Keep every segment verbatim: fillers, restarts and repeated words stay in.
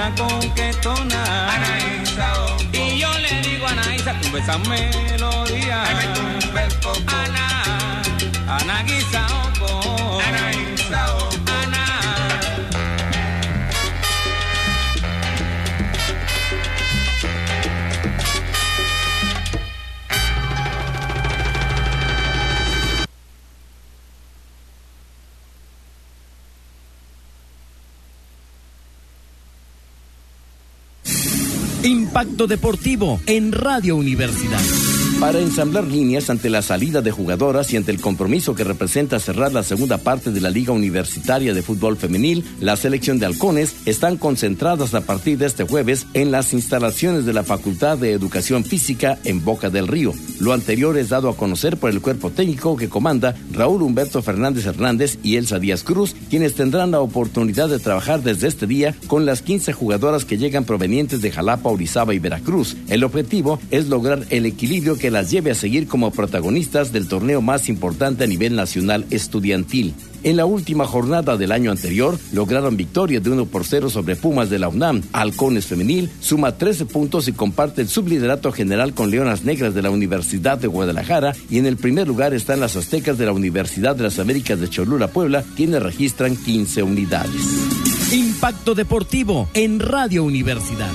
la coquetona. Anaísa, oh, oh. Y yo le digo a Anaísa, tú esa melodía. Ana, Anaguisa, oh, oh. Anaísa, oh, oh. Ana. Impacto Deportivo en Radio Universidad. Para ensamblar líneas ante la salida de jugadoras y ante el compromiso que representa cerrar la segunda parte de la Liga Universitaria de Fútbol Femenil, la selección de halcones están concentradas a partir de este jueves en las instalaciones de la Facultad de Educación Física en Boca del Río. Lo anterior es dado a conocer por el cuerpo técnico que comanda Raúl Humberto Fernández Hernández y Elsa Díaz Cruz, quienes tendrán la oportunidad de trabajar desde este día con las quince jugadoras que llegan provenientes de Jalapa, Orizaba y Veracruz. El objetivo es lograr el equilibrio que las lleve a seguir como protagonistas del torneo más importante a nivel nacional estudiantil. En la última jornada del año anterior, lograron victoria de uno por cero sobre Pumas de la UNAM. Halcones Femenil suma trece puntos y comparte el subliderato general con Leonas Negras de la Universidad de Guadalajara, y en el primer lugar están las Aztecas de la Universidad de las Américas de Cholula, Puebla, quienes registran quince unidades. Impacto Deportivo en Radio Universidad.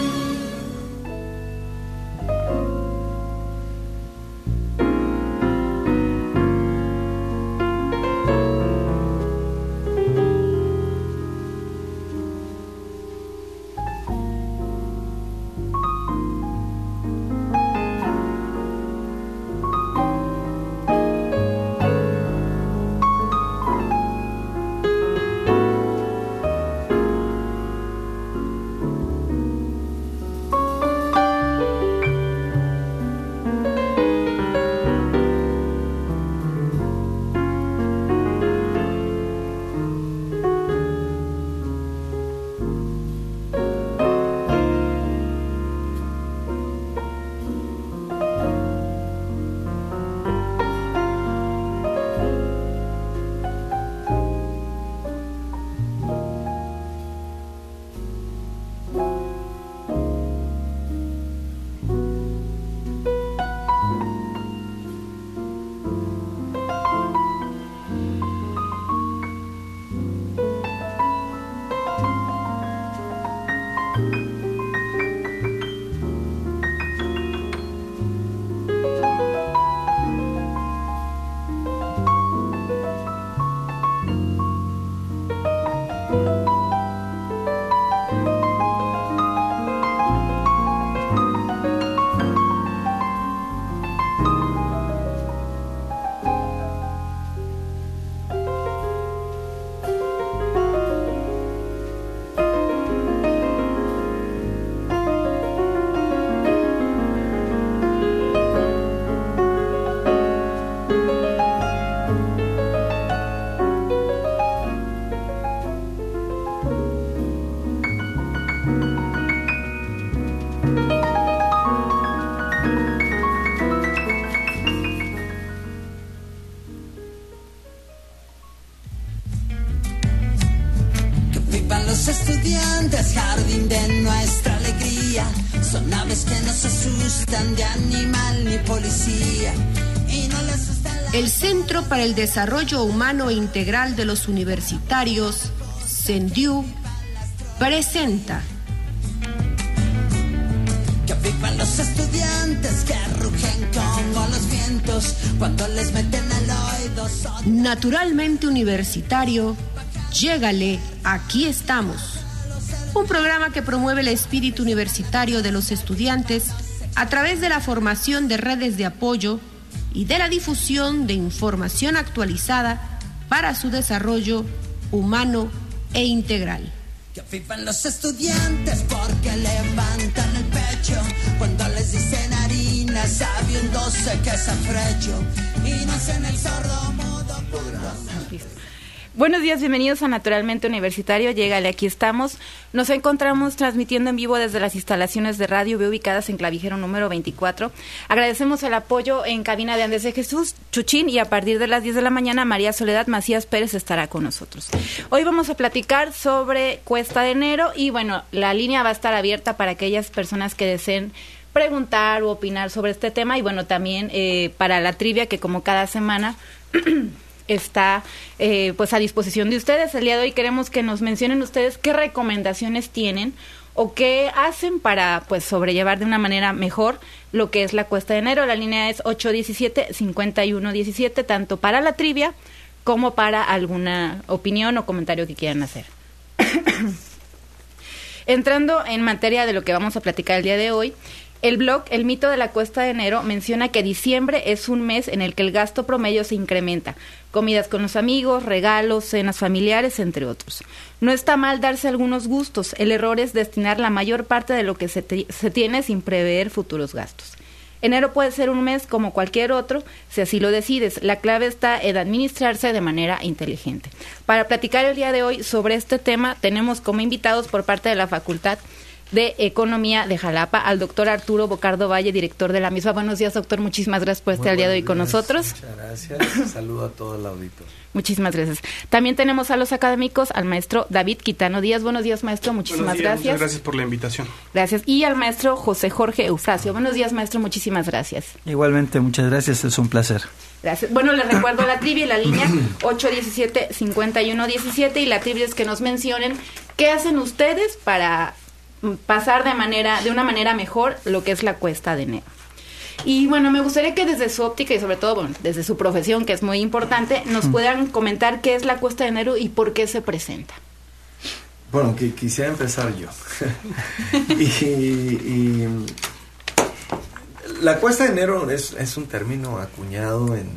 Estudiantes, jardín de nuestra alegría, son aves que no se asustan de animal ni policía y no les asusta la... El Centro para el Desarrollo Humano e Integral de los Universitarios, CENDIU, presenta Que vivan los estudiantes que rugen como los vientos cuando les meten al oído son... Naturalmente Universitario, llégale, aquí estamos. Un programa que promueve el espíritu universitario de los estudiantes a través de la formación de redes de apoyo y de la difusión de información actualizada para su desarrollo humano e integral. Que vivan los estudiantes porque levantan el pecho cuando les dicen harina, sabiéndose que es afrecho y no hacen el sordo mudo. Buenos días, bienvenidos a Naturalmente Universitario. Llégale, aquí estamos. Nos encontramos transmitiendo en vivo desde las instalaciones de radio B ubicadas en Clavijero número veinticuatro. Agradecemos el apoyo en cabina de Andrés de Jesús Chuchín y a partir de las diez de la mañana María Soledad Macías Pérez estará con nosotros. Hoy vamos a platicar sobre Cuesta de Enero y bueno, la línea va a estar abierta para aquellas personas que deseen preguntar o opinar sobre este tema y bueno, también eh, para la trivia que como cada semana está eh, pues a disposición de ustedes. El día de hoy queremos que nos mencionen ustedes qué recomendaciones tienen o qué hacen para pues sobrellevar de una manera mejor lo que es la Cuesta de Enero. La línea es ocho diecisiete, cincuenta y uno diecisiete, tanto para la trivia como para alguna opinión o comentario que quieran hacer. Entrando en materia de lo que vamos a platicar el día de hoy, el blog El Mito de la Cuesta de Enero menciona que diciembre es un mes en el que el gasto promedio se incrementa. Comidas con los amigos, regalos, cenas familiares, entre otros. No está mal darse algunos gustos. El error es destinar la mayor parte de lo que se, te, se tiene sin prever futuros gastos. Enero puede ser un mes como cualquier otro, si así lo decides. La clave está en administrarse de manera inteligente. Para platicar el día de hoy sobre este tema, tenemos como invitados por parte de la Facultad de Economía de Jalapa al doctor Arturo Bocardo Valle, director de la misma. Buenos días, doctor. Muchísimas gracias por estar el día de hoy con nosotros. Muchas gracias. Saludo a todo el auditorio. Muchísimas gracias. También tenemos a los académicos, al maestro David Quitano Díaz. Buenos días, maestro. Muchísimas Buenos días, gracias. Muchas gracias por la invitación. Gracias. Y al maestro José Jorge Eufrasio. Buenos días, maestro. Muchísimas gracias. Igualmente, muchas gracias. Es un placer. Gracias. Bueno, les recuerdo la trivia y la línea ocho diecisiete, cincuenta y uno diecisiete y la trivia es que nos mencionen qué hacen ustedes para pasar de manera de una manera mejor lo que es la Cuesta de Enero. Y bueno, me gustaría que desde su óptica y sobre todo bueno, desde su profesión, que es muy importante, nos puedan comentar qué es la Cuesta de Enero y por qué se presenta. Bueno, que quisiera empezar yo. y, y la Cuesta de Enero es, es un término acuñado en, en,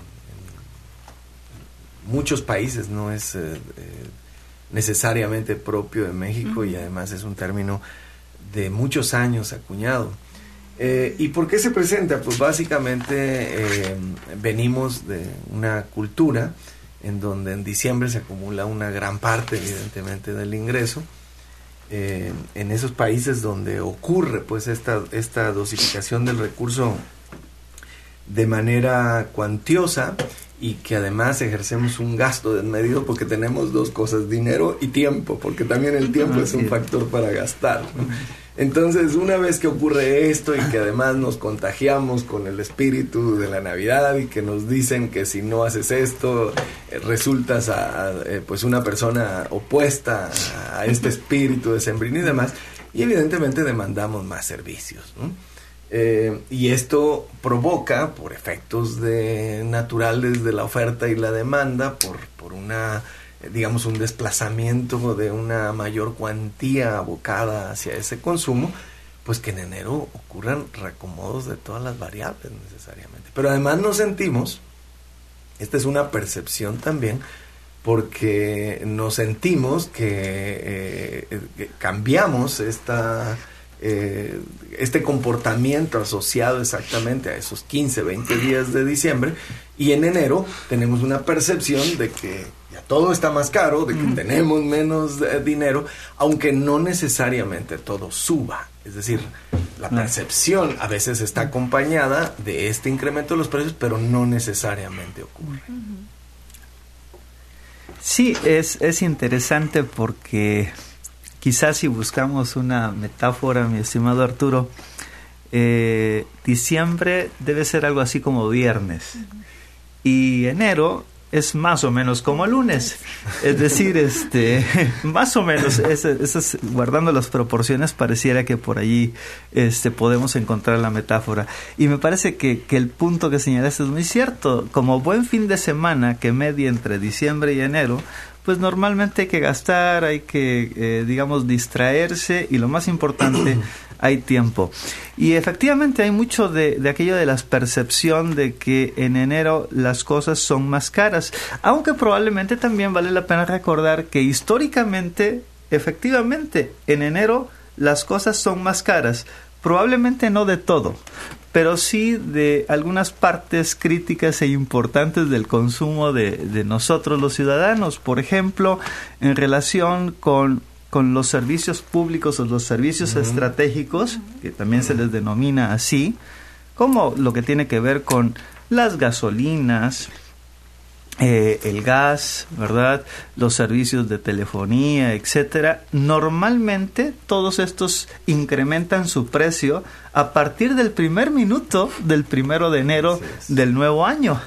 en muchos países, no es eh, eh, necesariamente propio de México, uh-huh. y además es un término de muchos años acuñado. Eh, ¿Y por qué se presenta? Pues básicamente eh, venimos de una cultura en donde en diciembre se acumula una gran parte, evidentemente, del ingreso. Eh, en esos países donde ocurre pues esta, esta dosificación del recurso de manera cuantiosa y que además ejercemos un gasto desmedido porque tenemos dos cosas, dinero y tiempo, porque también el tiempo es un factor para gastar, ¿no? Entonces, una vez que ocurre esto y que además nos contagiamos con el espíritu de la Navidad y que nos dicen que si no haces esto, eh, resultas a, a, eh, pues una persona opuesta a, a este espíritu decembrino y demás, y evidentemente demandamos más servicios, ¿no? Eh, y esto provoca, por efectos de, naturales de la oferta y la demanda, por, por una... digamos un desplazamiento de una mayor cuantía abocada hacia ese consumo, pues que en enero ocurran reacomodos de todas las variables necesariamente. Pero además nos sentimos, esta es una percepción también, porque nos sentimos que, eh, que cambiamos esta, eh, este comportamiento asociado exactamente a esos quince, veinte días de diciembre, y en enero tenemos una percepción de que ya todo está más caro, de que mm. tenemos menos eh, dinero, aunque no necesariamente todo suba. Es decir, la percepción a veces está acompañada de este incremento de los precios, pero no necesariamente ocurre. Sí, es, es interesante porque quizás si buscamos una metáfora, mi estimado Arturo, eh, diciembre debe ser algo así como viernes. Uh-huh. Y enero es más o menos como lunes, es decir, este, más o menos, es, es, es, guardando las proporciones, pareciera que por allí este, podemos encontrar la metáfora. Y me parece que, que el punto que señalaste es muy cierto. Como buen fin de semana que media entre diciembre y enero, pues normalmente hay que gastar, hay que, eh, digamos, distraerse y lo más importante, hay tiempo. Y efectivamente hay mucho de, de aquello de la percepción de que en enero las cosas son más caras, aunque probablemente también vale la pena recordar que históricamente, efectivamente, en enero las cosas son más caras, probablemente no de todo, pero sí de algunas partes críticas e importantes del consumo de, de nosotros los ciudadanos. Por ejemplo, en relación con, con los servicios públicos o los servicios uh-huh. estratégicos, que también uh-huh. se les denomina así, como lo que tiene que ver con las gasolinas, Eh, el gas, ¿verdad? Los servicios de telefonía, etcétera. Normalmente todos estos incrementan su precio a partir del primer minuto del primero de enero del nuevo año.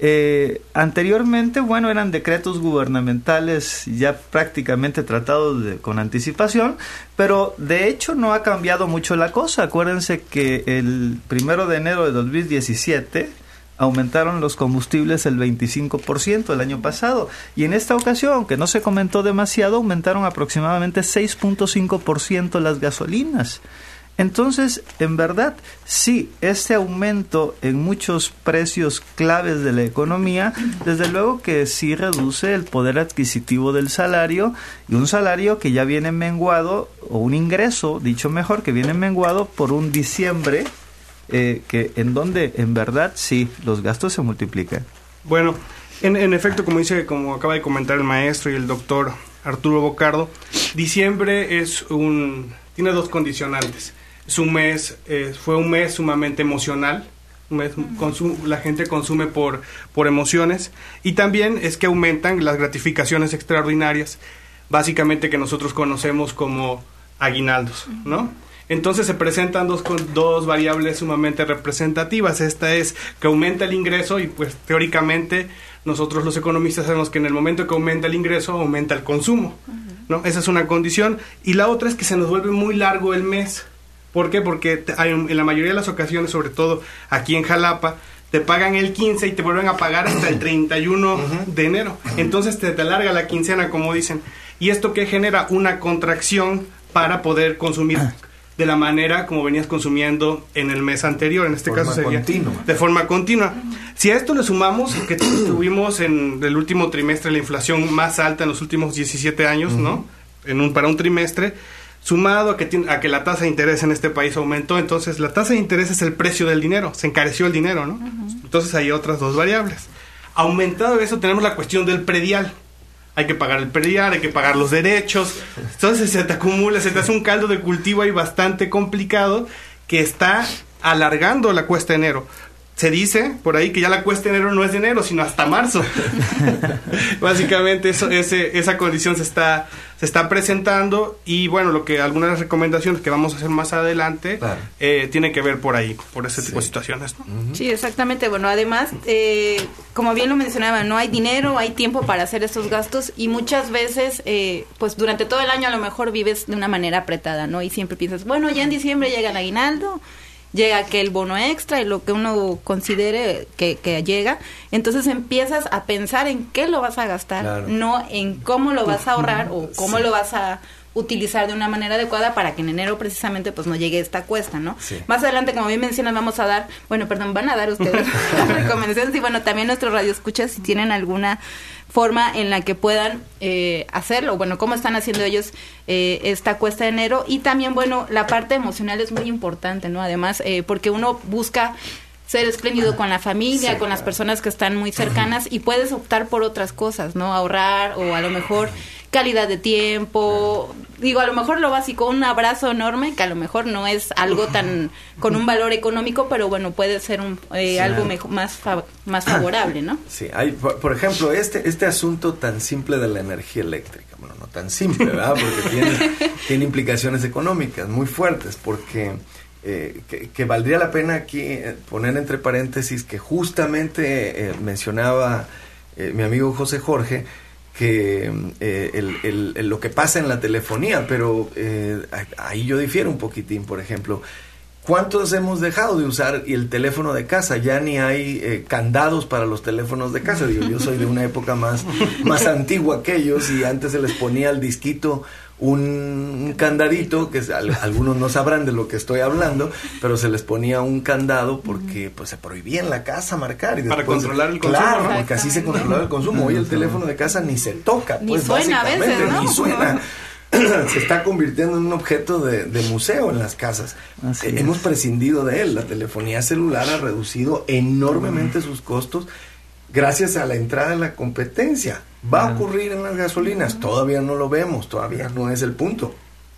Eh, anteriormente, bueno, eran decretos gubernamentales ya prácticamente tratados de, con anticipación, pero de hecho no ha cambiado mucho la cosa. Acuérdense que el primero de enero de dos mil diecisiete aumentaron los combustibles el veinticinco por ciento el año pasado, y en esta ocasión, aunque no se comentó demasiado, aumentaron aproximadamente seis punto cinco por ciento las gasolinas. Entonces, en verdad, sí, este aumento en muchos precios claves de la economía, desde luego que sí reduce el poder adquisitivo del salario, y un salario que ya viene menguado, o un ingreso, dicho mejor, que viene menguado por un diciembre, Eh, que en donde en verdad sí los gastos se multiplican. Bueno, en, en efecto, como dice, como acaba de comentar el maestro y el doctor Arturo Bocardo, diciembre es un tiene dos condicionantes. Es un mes, eh, fue un mes sumamente emocional, un mes consum, la gente consume por por emociones, y también es que aumentan las gratificaciones extraordinarias, básicamente que nosotros conocemos como aguinaldos, ¿no? Entonces se presentan dos, dos variables sumamente representativas. Esta es que aumenta el ingreso, y pues teóricamente nosotros los economistas sabemos que en el momento que aumenta el ingreso aumenta el consumo, ¿no? Esa es una condición. Y la otra es que se nos vuelve muy largo el mes. ¿Por qué? Porque hay, en la mayoría de las ocasiones, sobre todo aquí en Jalapa, te pagan el quince y te vuelven a pagar hasta el treinta y uno de enero. Entonces te, te alarga la quincena, como dicen. ¿Y esto qué genera? Una contracción para poder consumir de la manera como venías consumiendo en el mes anterior, en este caso sería continua. de forma continua. Si a esto le sumamos que tuvimos en el último trimestre la inflación más alta en los últimos diecisiete años, uh-huh. ¿no? En un para un trimestre, sumado a que tiene, a que la tasa de interés en este país aumentó, entonces la tasa de interés es el precio del dinero, se encareció el dinero, ¿no? Uh-huh. Entonces hay otras dos variables. Aumentado eso, tenemos la cuestión del predial. Hay que pagar el predial, hay que pagar los derechos. Entonces se te acumula, se te hace un caldo de cultivo ahí bastante complicado que está alargando la cuesta de enero. Se dice por ahí que ya la cuesta de enero no es de enero, sino hasta marzo. Básicamente eso, ese, esa condición se está, se está presentando, y bueno, lo que algunas de las recomendaciones que vamos a hacer más adelante claro. eh, tiene que ver por ahí, por ese sí. tipo de situaciones, ¿no? Uh-huh. Sí, exactamente. Bueno, además, eh, como bien lo mencionaba, no hay dinero, hay tiempo para hacer estos gastos, y muchas veces, eh, pues durante todo el año a lo mejor vives de una manera apretada, ¿no? Y siempre piensas, bueno, ya en diciembre llega el aguinaldo, llega que el bono extra y lo que uno considere que, que llega, entonces empiezas a pensar en qué lo vas a gastar, claro. no en cómo lo vas a ahorrar o cómo sí. lo vas a utilizar de una manera adecuada para que en enero precisamente pues no llegue esta cuesta, ¿no? Sí. Más adelante, como bien mencionas, vamos a dar, bueno, perdón, van a dar ustedes recomendaciones, y bueno, también nuestros radioescuchas, si tienen alguna forma en la que puedan eh, hacerlo, bueno, cómo están haciendo ellos eh, esta cuesta de enero, y también, bueno, la parte emocional es muy importante, ¿no? Además, eh, porque uno busca ser espléndido con la familia, sí, con las personas que están muy cercanas, y puedes optar por otras cosas, ¿no? Ahorrar, o a lo mejor calidad de tiempo, digo, a lo mejor lo básico, un abrazo enorme, que a lo mejor no es algo tan con un valor económico, pero bueno, puede ser un eh, sí, algo mejor, más fa- más favorable, ¿no? Sí, hay, por, por ejemplo, este este asunto tan simple de la energía eléctrica, bueno, no tan simple, ¿verdad? Porque tiene, tiene implicaciones económicas muy fuertes, porque eh, que, que valdría la pena aquí eh, poner entre paréntesis que justamente eh, mencionaba eh, mi amigo José Jorge, que eh, el, el, el, lo que pasa en la telefonía, pero eh, ahí yo difiero un poquitín. Por ejemplo, ¿cuántos hemos dejado de usar el teléfono de casa? Ya ni hay eh, candados para los teléfonos de casa. Digo, yo soy de una época más, más antigua que ellos, y antes se les ponía al disquito un, un candadito, que al, algunos no sabrán de lo que estoy hablando, pero se les ponía un candado porque pues se prohibía en la casa marcar. Y después, para controlar el consumo. Claro, porque así se controlaba el consumo. Hoy el teléfono de casa ni se toca. Ni pues, suena a veces, ¿no? Ni suena. se está convirtiendo en un objeto de, de museo en las casas. Eh, hemos prescindido de él. La telefonía celular ha reducido enormemente sus costos gracias a la entrada de la competencia. Va a ocurrir en las gasolinas, todavía no lo vemos, todavía no es el punto.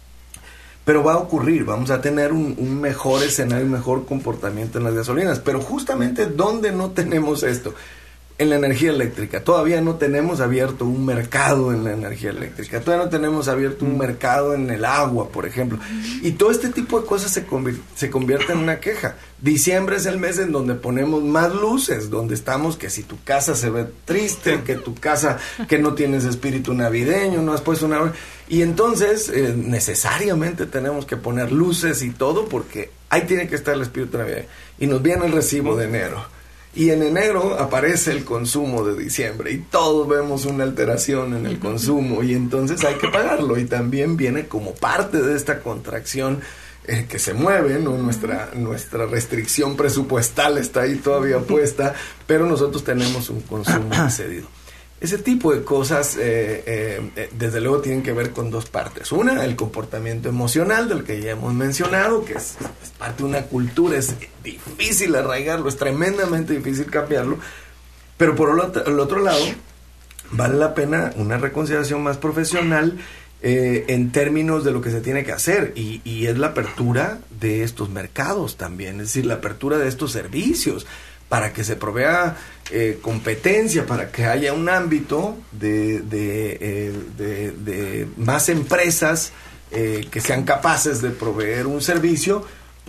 Pero va a ocurrir, vamos a tener un, un mejor escenario, un mejor comportamiento en las gasolinas. Pero justamente, ¿dónde no tenemos esto? En la energía eléctrica. Todavía no tenemos abierto un mercado en la energía eléctrica. Todavía no tenemos abierto un mercado en el agua, por ejemplo. Y todo este tipo de cosas se, convier- se convierte en una queja. Diciembre es el mes en donde ponemos más luces, donde estamos que si tu casa se ve triste, que tu casa, que no tienes espíritu navideño, no has puesto una... Y entonces, eh, necesariamente tenemos que poner luces y todo, porque ahí tiene que estar el espíritu navideño. Y nos viene el recibo de enero. Y en enero aparece el consumo de diciembre y todos vemos una alteración en el consumo y entonces hay que pagarlo, y también viene como parte de esta contracción eh, que se mueve, ¿no? Nuestra, nuestra restricción presupuestal está ahí todavía puesta, pero nosotros tenemos un consumo excedido. Ese tipo de cosas, eh, eh, desde luego, tienen que ver con dos partes. Una, el comportamiento emocional, del que ya hemos mencionado, que es, es parte de una cultura, es difícil arraigarlo, es tremendamente difícil cambiarlo. Pero por el otro, el otro lado, vale la pena una reconsideración más profesional eh, en términos de lo que se tiene que hacer, y, y es la apertura de estos mercados también, es decir, la apertura de estos servicios, para que se provea eh, competencia, para que haya un ámbito de, de, eh, de, de más empresas eh, que sean capaces de proveer un servicio,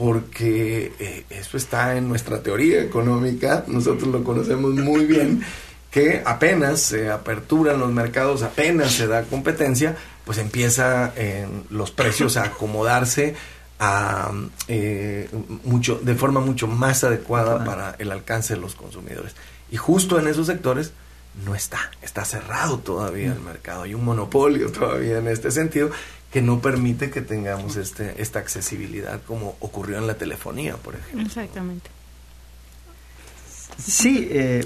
porque eh, eso está en nuestra teoría económica, nosotros lo conocemos muy bien, que apenas se aperturan los mercados, apenas se da competencia, pues empieza eh, los precios a acomodarse a eh, mucho de forma mucho más adecuada para el alcance de los consumidores. Y justo en esos sectores no está, está cerrado todavía el mercado, hay un monopolio todavía en este sentido que no permite que tengamos este esta accesibilidad como ocurrió en la telefonía, por ejemplo. Exactamente. Sí, eh,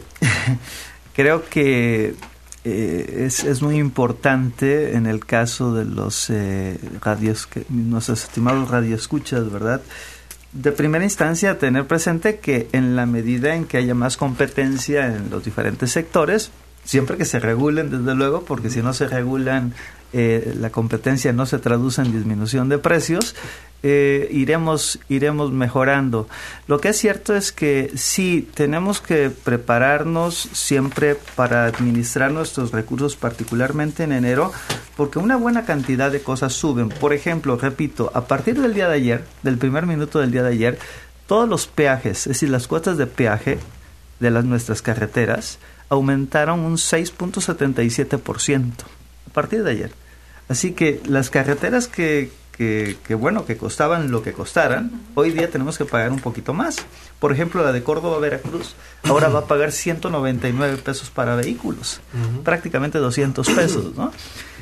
creo que Eh, es, es muy importante en el caso de los eh, radios, que, nuestros estimados radioescuchas, ¿verdad? De primera instancia, tener presente que en la medida en que haya más competencia en los diferentes sectores, siempre que se regulen, desde luego, porque si no se regulan, eh, la competencia no se traduce en disminución de precios, eh, iremos iremos mejorando. Lo que es cierto es que sí, tenemos que prepararnos siempre para administrar nuestros recursos, particularmente en enero, porque una buena cantidad de cosas suben. Por ejemplo, repito, a partir del día de ayer, del primer minuto del día de ayer, todos los peajes, es decir, las cuotas de peaje de las nuestras carreteras, aumentaron un seis punto setenta y siete por ciento a partir de ayer. Así que las carreteras que, que, que, bueno, que costaban lo que costaran, hoy día tenemos que pagar un poquito más. Por ejemplo, la de Córdoba a Veracruz, ahora va a pagar ciento noventa y nueve pesos para vehículos, uh-huh. prácticamente doscientos pesos, ¿no?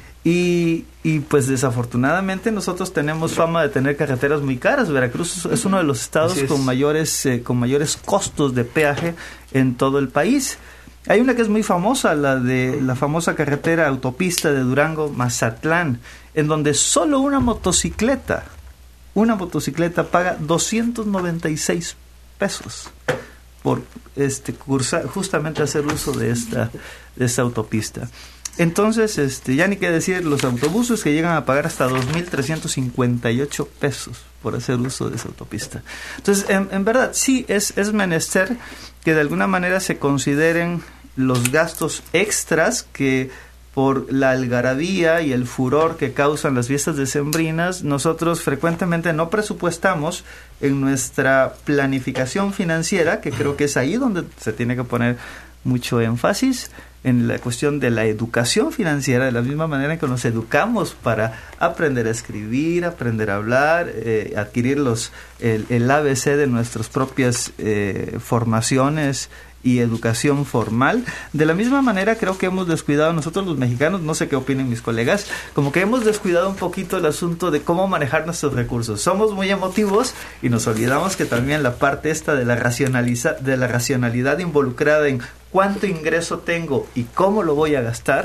Y, y pues desafortunadamente nosotros tenemos fama de tener carreteras muy caras. Veracruz es uno de los estados es. con mayores eh, con mayores costos de peaje en todo el país. Hay una que es muy famosa, la de la famosa carretera autopista de Durango-Mazatlán, en donde solo una motocicleta, una motocicleta paga doscientos noventa y seis pesos por este cursar, justamente hacer uso de esta de esta autopista. Entonces, este, ya ni qué decir, los autobuses que llegan a pagar hasta dos mil trescientos cincuenta y ocho pesos por hacer uso de esa autopista. Entonces, en, en verdad, sí, es, es menester que de alguna manera se consideren los gastos extras que por la algarabía y el furor que causan las fiestas decembrinas, nosotros frecuentemente no presupuestamos en nuestra planificación financiera, que creo que es ahí donde se tiene que poner mucho énfasis, en la cuestión de la educación financiera, de la misma manera en que nos educamos para aprender a escribir, aprender a hablar, eh, adquirir los el, el A B C de nuestras propias eh, formaciones y educación formal. De la misma manera creo que hemos descuidado nosotros los mexicanos, no sé qué opinen mis colegas, como que hemos descuidado un poquito el asunto de cómo manejar nuestros recursos. Somos muy emotivos y nos olvidamos que también la parte esta de la racionaliza, de la racionalidad involucrada en cuánto ingreso tengo y cómo lo voy a gastar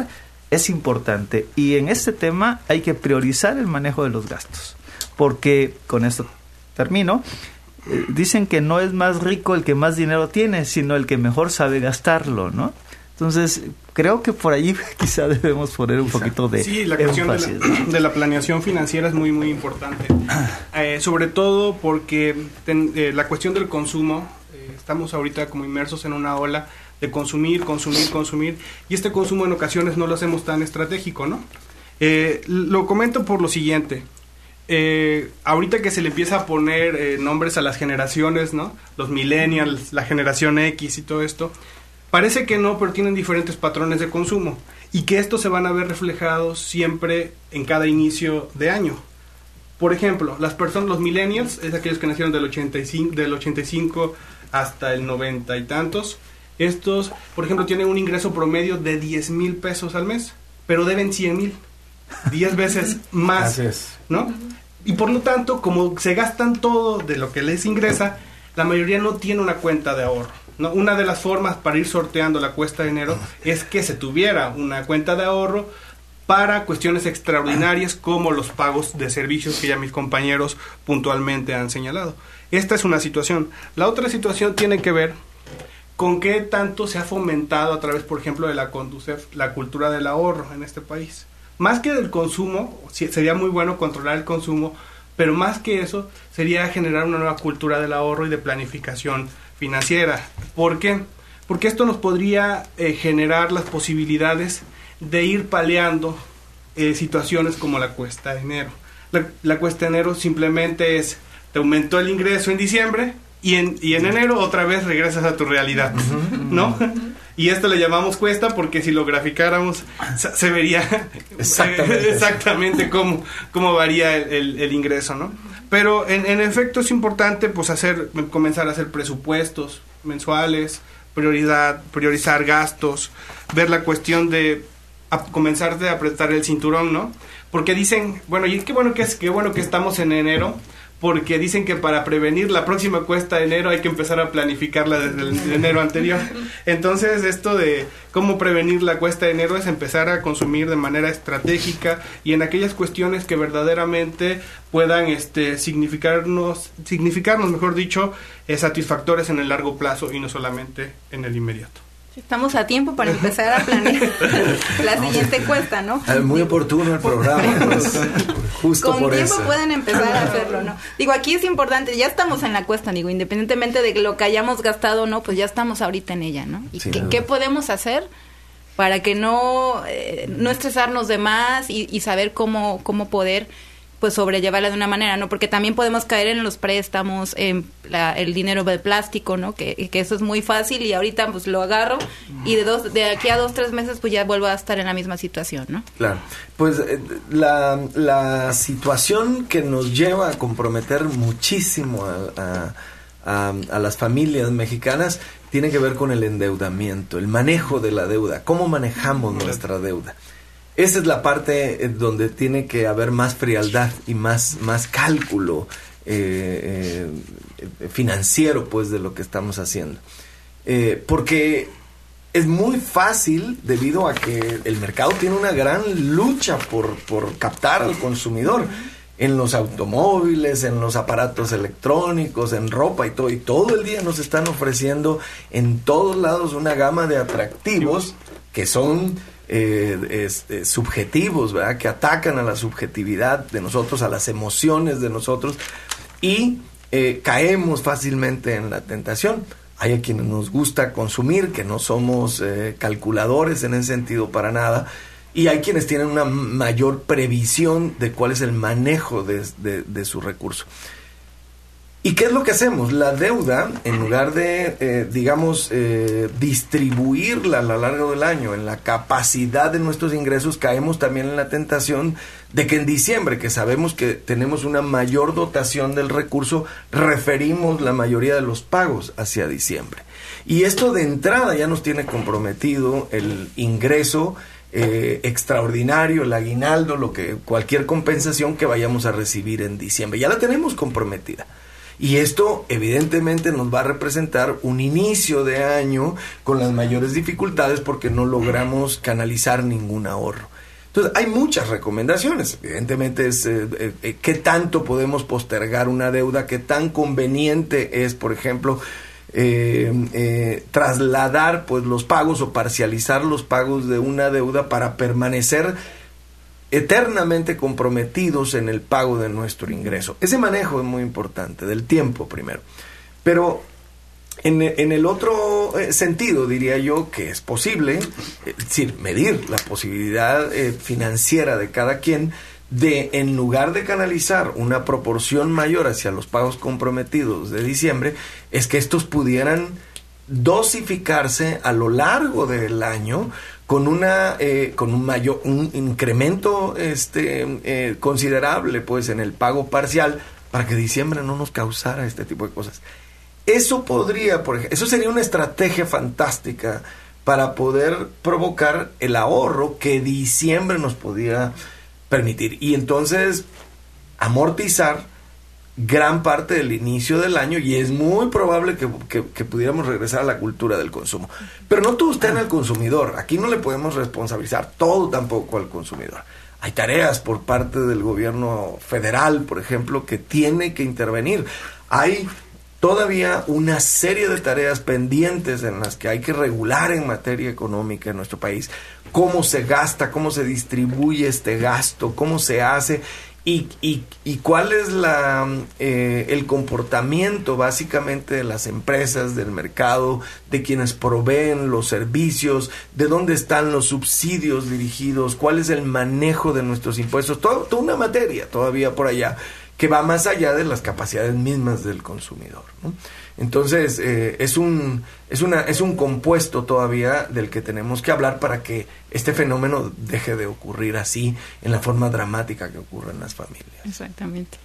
es importante. Y en este tema hay que priorizar el manejo de los gastos. Porque, con esto termino, eh, dicen que no es más rico el que más dinero tiene, sino el que mejor sabe gastarlo, ¿no? Entonces, creo que por allí quizá debemos poner un quizá. poquito de Sí, la cuestión de la, de la planeación financiera es muy, muy importante. Eh, sobre todo porque ten, eh, la cuestión del consumo, eh, estamos ahorita como inmersos en una ola de consumir, consumir, consumir, y este consumo en ocasiones no lo hacemos tan estratégico, ¿no? Eh, lo comento por lo siguiente. Eh, ahorita que se le empieza a poner eh, nombres a las generaciones, ¿no? Los millennials, la generación X y todo esto, parece que no, pero tienen diferentes patrones de consumo y que estos se van a ver reflejados siempre en cada inicio de año. Por ejemplo, las personas, los millennials, es aquellos que nacieron del ochenta y cinco, del ochenta y cinco hasta el noventa y tantos. Estos, por ejemplo, tienen un ingreso promedio de diez mil pesos al mes, pero deben cien mil, diez veces más, ¿no? Y por lo tanto, como se gastan todo de lo que les ingresa, la mayoría no tiene una cuenta de ahorro, ¿no? Una de las formas para ir sorteando la cuesta de enero es que se tuviera una cuenta de ahorro para cuestiones extraordinarias como los pagos de servicios que ya mis compañeros puntualmente han señalado. Esta es una situación. La otra situación tiene que ver con qué tanto se ha fomentado a través, por ejemplo, de la CONDUCEF, la cultura del ahorro en este país. Más que del consumo, sería muy bueno controlar el consumo, pero más que eso, sería generar una nueva cultura del ahorro y de planificación financiera. ¿Por qué? Porque esto nos podría eh, generar las posibilidades de ir paliando eh, situaciones como la cuesta de enero. La, la cuesta de enero simplemente es, te aumentó el ingreso en diciembre y en, y en enero otra vez regresas a tu realidad, ¿no? Y esto le llamamos cuesta porque si lo graficáramos se vería exactamente, exactamente cómo, cómo varía el, el, el ingreso, ¿no? Pero en, en efecto es importante pues hacer, comenzar a hacer presupuestos mensuales, prioridad, priorizar gastos, ver la cuestión de a, comenzar de apretar el cinturón, ¿no? Porque dicen, bueno, y qué bueno que es, qué bueno que estamos en enero, porque dicen que para prevenir la próxima cuesta de enero hay que empezar a planificarla desde el enero anterior. Entonces, esto de cómo prevenir la cuesta de enero es empezar a consumir de manera estratégica y en aquellas cuestiones que verdaderamente puedan este significarnos, significarnos, mejor dicho, eh, satisfactores en el largo plazo y no solamente en el inmediato. Estamos a tiempo para empezar a planear la siguiente cuesta, ¿no? Muy oportuno el programa, pues, justo con por tiempo eso. pueden empezar a hacerlo, ¿no? Digo, aquí es importante, ya estamos en la cuesta, digo, independientemente de lo que hayamos gastado o no, pues ya estamos ahorita en ella, ¿no? ¿Y sí, qué, ¿qué podemos hacer para que no, eh, no estresarnos de más y, y saber cómo, cómo poder pues sobrellevarla de una manera, ¿no? Porque también podemos caer en los préstamos, en la, el dinero del plástico, ¿no? Que, que eso es muy fácil y ahorita pues lo agarro y de dos de aquí a dos, tres meses pues ya vuelvo a estar en la misma situación, ¿no? Claro, pues eh, la, la situación que nos lleva a comprometer muchísimo a, a, a, a las familias mexicanas tiene que ver con el endeudamiento, el manejo de la deuda, cómo manejamos nuestra deuda. Esa es la parte donde tiene que haber más frialdad y más, más cálculo eh, eh, financiero, pues, de lo que estamos haciendo. Eh, porque es muy fácil, debido a que el mercado tiene una gran lucha por, por captar al consumidor en los automóviles, en los aparatos electrónicos, en ropa y todo. Y todo el día nos están ofreciendo en todos lados una gama de atractivos que son Eh, este, subjetivos, ¿verdad? Que atacan a la subjetividad de nosotros, a las emociones de nosotros y eh, caemos fácilmente en la tentación. Hay a quienes nos gusta consumir, que no somos eh, calculadores en ese sentido para nada, y hay quienes tienen una mayor previsión de cuál es el manejo de, de, de su recurso. ¿Y qué es lo que hacemos? La deuda, en lugar de, eh, digamos, eh, distribuirla a lo largo del año en la capacidad de nuestros ingresos, caemos también en la tentación de que en diciembre, que sabemos que tenemos una mayor dotación del recurso, referimos la mayoría de los pagos hacia diciembre. Y esto de entrada ya nos tiene comprometido el ingreso eh, extraordinario, el aguinaldo, lo que cualquier compensación que vayamos a recibir en diciembre. Ya la tenemos comprometida. Y esto evidentemente nos va a representar un inicio de año con las mayores dificultades porque no logramos canalizar ningún ahorro. Entonces, hay muchas recomendaciones. Evidentemente es eh, eh, qué tanto podemos postergar una deuda, qué tan conveniente es, por ejemplo, eh, eh, trasladar pues los pagos o parcializar los pagos de una deuda para permanecer eternamente comprometidos en el pago de nuestro ingreso. Ese manejo es muy importante, del tiempo primero. Pero en, en el otro sentido, diría yo, que es posible, es decir, medir la posibilidad eh, financiera de cada quien, de, en lugar de canalizar una proporción mayor hacia los pagos comprometidos de diciembre, es que estos pudieran dosificarse a lo largo del año con una eh, con un mayor un incremento este eh, considerable pues en el pago parcial para que diciembre no nos causara este tipo de cosas. Eso podría, por ejemplo, eso sería una estrategia fantástica para poder provocar el ahorro que diciembre nos podía permitir y entonces amortizar gran parte del inicio del año, y es muy probable que, que, que pudiéramos regresar a la cultura del consumo. Pero no todo está en el consumidor. Aquí no le podemos responsabilizar todo tampoco al consumidor. Hay tareas por parte del gobierno federal, por ejemplo, que tiene que intervenir. Hay todavía una serie de tareas pendientes en las que hay que regular en materia económica en nuestro país. Cómo se gasta, cómo se distribuye este gasto, cómo se hace... Y, y, y cuál es la eh, el comportamiento básicamente de las empresas, del mercado, de quienes proveen los servicios, de dónde están los subsidios dirigidos, cuál es el manejo de nuestros impuestos, todo, toda una materia todavía por allá que va más allá de las capacidades mismas del consumidor, ¿no? Entonces eh, es un es una es un compuesto todavía del que tenemos que hablar para que este fenómeno deje de ocurrir así en la forma dramática que ocurre en las familias. Exactamente.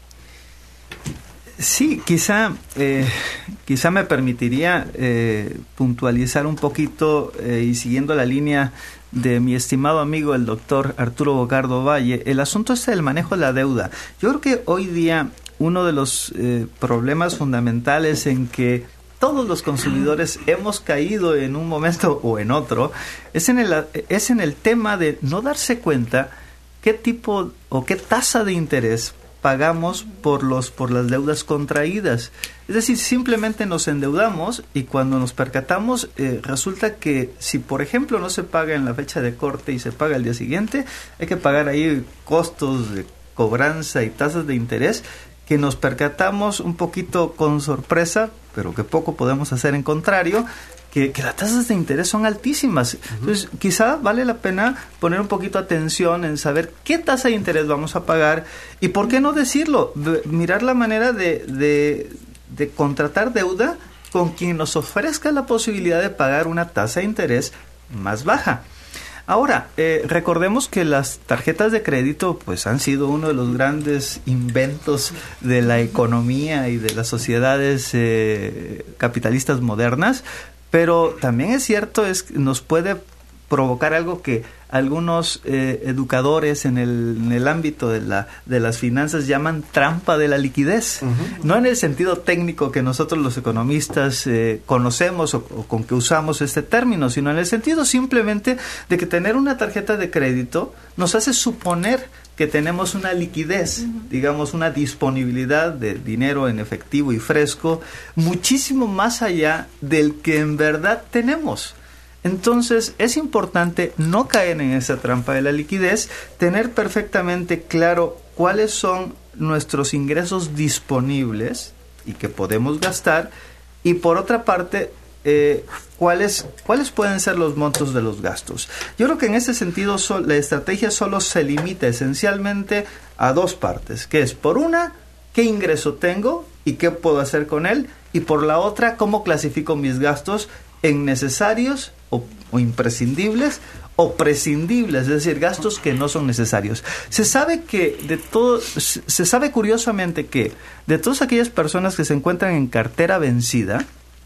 Sí, quizá eh, quizá me permitiría eh, puntualizar un poquito eh, y siguiendo la línea de mi estimado amigo el doctor Arturo Bocardo Valle, el asunto es el manejo de la deuda. Yo creo que hoy día uno de los eh, problemas fundamentales en que todos los consumidores hemos caído en un momento o en otro es en el, es en el tema de no darse cuenta qué tipo o qué tasa de interés pagamos por los por las deudas contraídas. Es decir, simplemente nos endeudamos y cuando nos percatamos eh, resulta que si por ejemplo no se paga en la fecha de corte y se paga el día siguiente, hay que pagar ahí costos de cobranza y tasas de interés que nos percatamos un poquito con sorpresa, pero que poco podemos hacer en contrario, que, que las tasas de interés son altísimas. Uh-huh. Entonces, quizá vale la pena poner un poquito atención en saber qué tasa de interés vamos a pagar y por qué no decirlo, de, mirar la manera de, de, de contratar deuda con quien nos ofrezca la posibilidad de pagar una tasa de interés más baja. Ahora, eh, recordemos que las tarjetas de crédito pues han sido uno de los grandes inventos de la economía y de las sociedades eh, capitalistas modernas, pero también es cierto, es que nos puede provocar algo que algunos eh, educadores en el, en el ámbito de, la, de las finanzas llaman trampa de la liquidez. Uh-huh. No en el sentido técnico que nosotros los economistas eh, conocemos o, o con que usamos este término, sino en el sentido simplemente de que tener una tarjeta de crédito nos hace suponer que tenemos una liquidez, uh-huh. digamos una disponibilidad de dinero en efectivo y fresco muchísimo más allá del que en verdad tenemos. Entonces es importante no caer en esa trampa de la liquidez, tener perfectamente claro cuáles son nuestros ingresos disponibles y que podemos gastar, y por otra parte eh, cuáles cuáles pueden ser los montos de los gastos. Yo creo que en ese sentido so, la estrategia solo se limita esencialmente a dos partes, que es por una, qué ingreso tengo y qué puedo hacer con él, y por la otra, cómo clasifico mis gastos en necesarios o, o imprescindibles o prescindibles, es decir, gastos que no son necesarios. Se sabe que de todo, se sabe curiosamente que de todas aquellas personas que se encuentran en cartera vencida,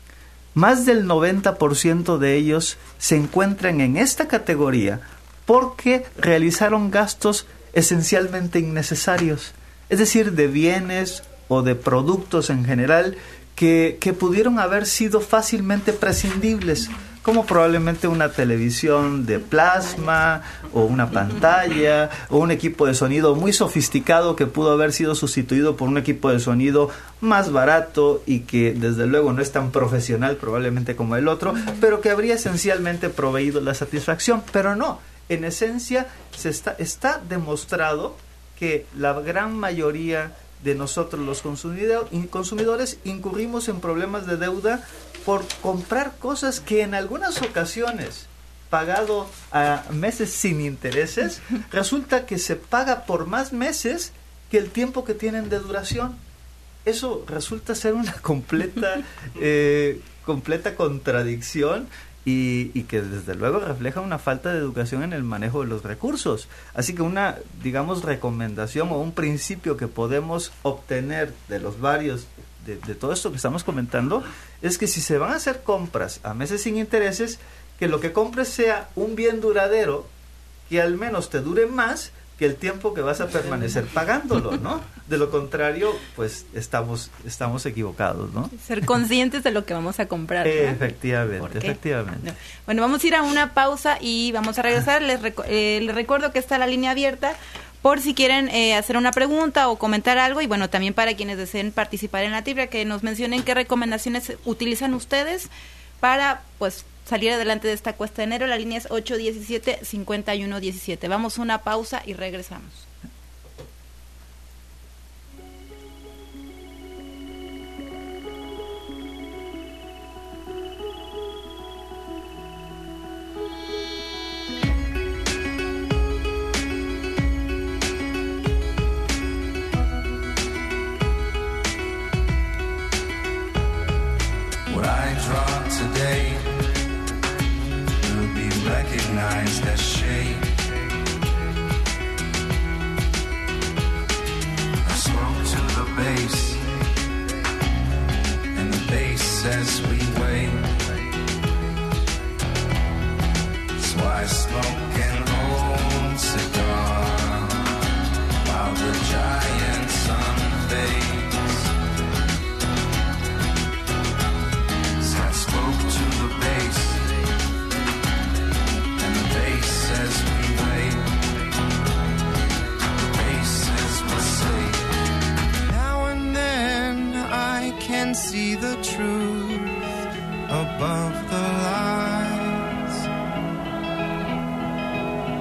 más del noventa por ciento de ellos se encuentran en esta categoría porque realizaron gastos esencialmente innecesarios, es decir, de bienes o de productos en general que, que pudieron haber sido fácilmente prescindibles, como probablemente una televisión de plasma o una pantalla o un equipo de sonido muy sofisticado que pudo haber sido sustituido por un equipo de sonido más barato y que desde luego no es tan profesional probablemente como el otro, pero que habría esencialmente proveído la satisfacción. Pero no, en esencia se está, está demostrado que la gran mayoría de nosotros los consumidor, consumidores incurrimos en problemas de deuda por comprar cosas que en algunas ocasiones, pagado a meses sin intereses, resulta que se paga por más meses que el tiempo que tienen de duración. Eso resulta ser una completa, eh, completa contradicción y, y que desde luego refleja una falta de educación en el manejo de los recursos. Así que una, digamos, recomendación o un principio que podemos obtener de los varios De, de todo esto que estamos comentando, es que si se van a hacer compras a meses sin intereses, que lo que compres sea un bien duradero, que al menos te dure más que el tiempo que vas a permanecer pagándolo, ¿no? De lo contrario, pues estamos estamos equivocados, ¿no? Ser conscientes de lo que vamos a comprar, ¿no? Efectivamente, efectivamente. Bueno, vamos a ir a una pausa y vamos a regresar. Les, recu eh, les recuerdo que está la línea abierta por si quieren eh, hacer una pregunta o comentar algo, y bueno, también para quienes deseen participar en la trivia, que nos mencionen qué recomendaciones utilizan ustedes para, pues, salir adelante de esta cuesta de enero. La línea es ocho uno siete, cinco uno uno siete. Vamos a una pausa y regresamos. Today will be recognized as shade. I spoke to the bass, and the bass says we wait. So I smoke an old cigar while the giant sun fades. See the truth above the lies.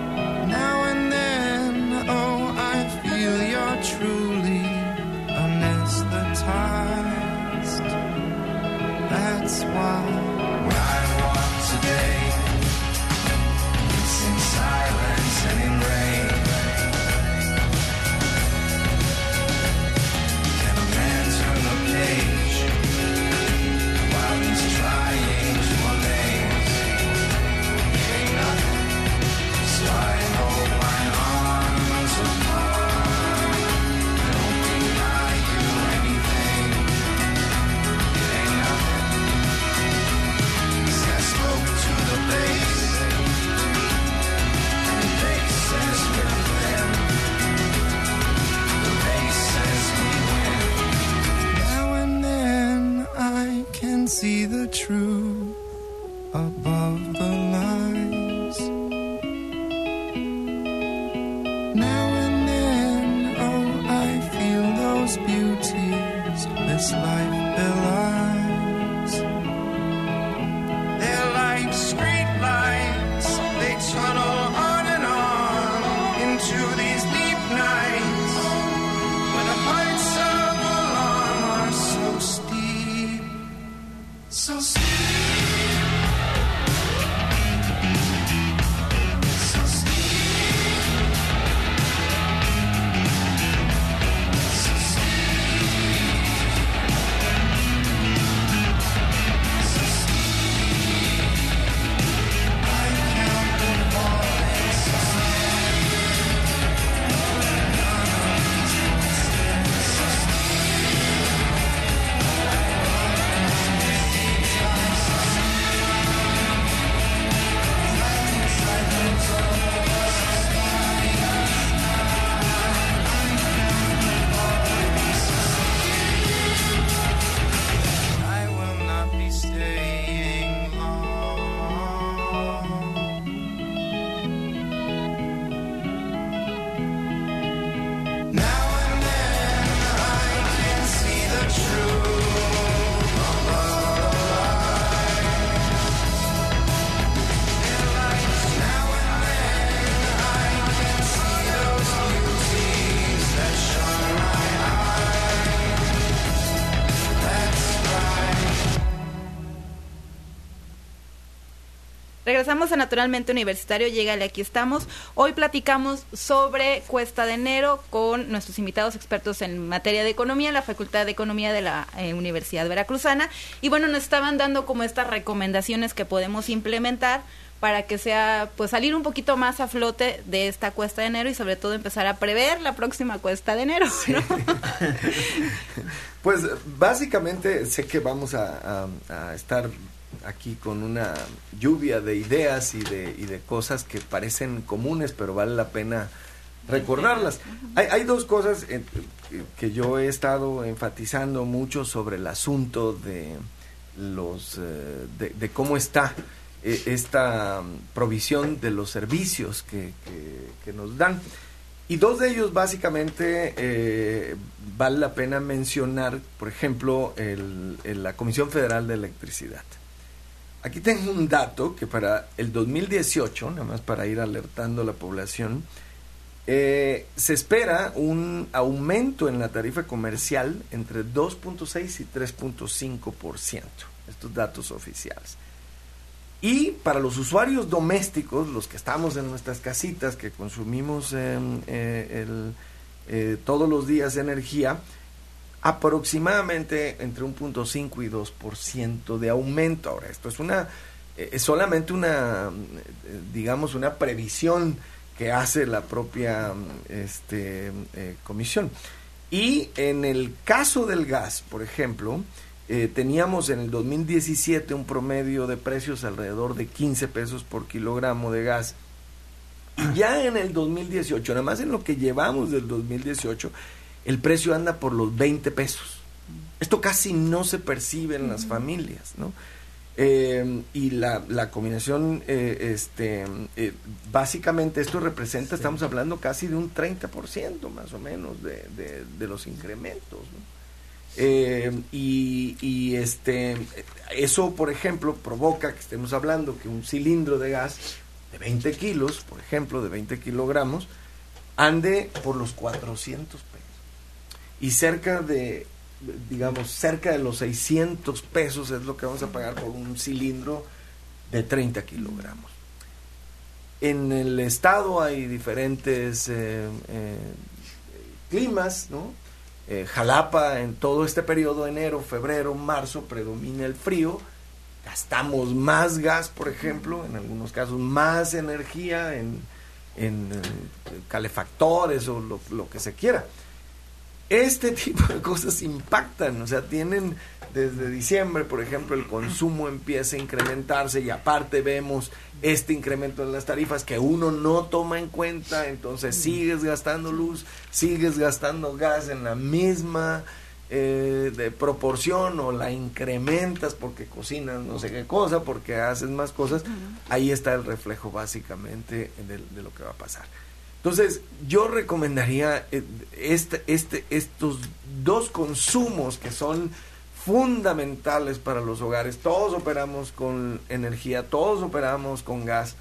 Regresamos a Naturalmente Universitario, llégale, aquí estamos. Hoy platicamos sobre Cuesta de Enero con nuestros invitados expertos en materia de economía, la Facultad de Economía de la eh, Universidad Veracruzana. Y bueno, nos estaban dando como estas recomendaciones que podemos implementar para que sea, pues salir un poquito más a flote de esta Cuesta de Enero y sobre todo empezar a prever la próxima Cuesta de Enero, ¿no? Sí. Pues básicamente sé que vamos a, a, a estar aquí con una lluvia de ideas y de, y de cosas que parecen comunes, pero vale la pena recordarlas. Hay, hay dos cosas eh, que yo he estado enfatizando mucho sobre el asunto de los eh, de, de cómo está eh, esta provisión de los servicios que, que, que nos dan. Y dos de ellos básicamente eh, vale la pena mencionar, por ejemplo, el, el, la Comisión Federal de Electricidad. Aquí tengo un dato que para el dos mil dieciocho, nada más para ir alertando a la población, eh, se espera un aumento en la tarifa comercial entre dos punto seis y tres punto cinco por ciento, estos datos oficiales. Y para los usuarios domésticos, los que estamos en nuestras casitas, que consumimos eh, eh, el, eh, todos los días energía, aproximadamente entre un punto cinco y dos por ciento de aumento. Ahora, esto es una eh, es solamente una, eh, digamos, una previsión que hace la propia este, eh, comisión. Y en el caso del gas, por ejemplo, eh, teníamos en el dos mil diecisiete un promedio de precios alrededor de quince pesos por kilogramo de gas. Y ya en el dos mil dieciocho, nada más en lo que llevamos del dos mil dieciocho, el precio anda por los veinte pesos. Esto casi no se percibe en las familias, ¿no? Eh, y la, la combinación, eh, este, eh, básicamente esto representa, estamos hablando casi de un treinta por ciento más o menos de, de, de los incrementos, ¿no? Eh, y, y este, eso, por ejemplo, provoca que estemos hablando que un cilindro de gas de veinte kilos, por ejemplo, de veinte kilogramos, ande por los cuatrocientos pesos. Y cerca de, digamos, cerca de los seiscientos pesos es lo que vamos a pagar por un cilindro de treinta kilogramos. En el estado hay diferentes eh, eh, climas, ¿no? Eh, Jalapa, en todo este periodo, enero, febrero, marzo, predomina el frío. Gastamos más gas, por ejemplo, en algunos casos más energía en, en, en calefactores o lo, lo que se quiera. Este tipo de cosas impactan, o sea, tienen desde diciembre, por ejemplo, el consumo empieza a incrementarse y aparte vemos este incremento en las tarifas que uno no toma en cuenta, entonces sigues gastando luz, sigues gastando gas en la misma eh, de proporción o la incrementas porque cocinas no sé qué cosa, porque haces más cosas. Ahí está el reflejo básicamente de, de lo que va a pasar. Entonces, yo recomendaría este, este, estos dos consumos que son fundamentales para los hogares. Todos operamos con energía, todos operamos con gas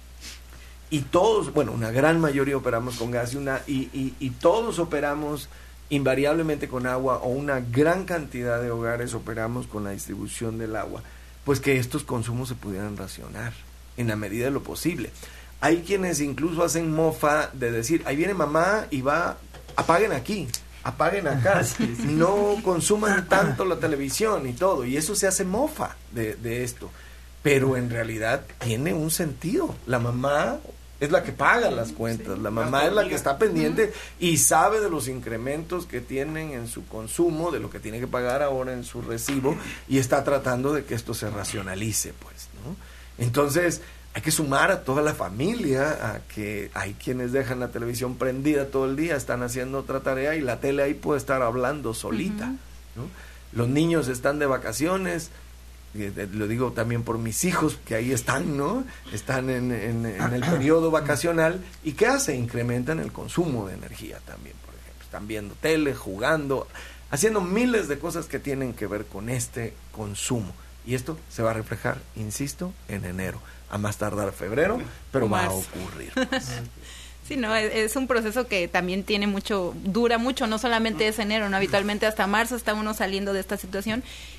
y todos, bueno, una gran mayoría operamos con gas y, una, y, y, y todos operamos invariablemente con agua, o una gran cantidad de hogares operamos con la distribución del agua. Pues que estos consumos se pudieran racionar en la medida de lo posible. Hay quienes incluso hacen mofa de decir, ahí viene mamá y va, apaguen aquí, apaguen acá, sí, sí. No consuman tanto la televisión y todo, y eso se hace mofa de, de esto, pero en realidad tiene un sentido. La mamá es la que paga las cuentas, la mamá es la que está pendiente y sabe de los incrementos que tienen en su consumo, de lo que tiene que pagar ahora en su recibo, y está tratando de que esto se racionalice, pues, ¿no? Entonces, hay que sumar a toda la familia, a que hay quienes dejan la televisión prendida todo el día, están haciendo otra tarea y la tele ahí puede estar hablando solita, uh-huh. ¿no? Los niños están de vacaciones, eh, lo digo también por mis hijos que ahí están, ¿no? Están en, en, en el periodo vacacional, y ¿qué hace? Incrementan el consumo de energía también, por ejemplo. Están viendo tele, jugando, haciendo miles de cosas que tienen que ver con este consumo. Y esto se va a reflejar, insisto, en enero. A más tardar febrero, pero va a ocurrir. Pues. Sí, no, es, es un proceso que también tiene mucho, dura mucho, no solamente es enero, no, habitualmente hasta marzo está uno saliendo de esta situación,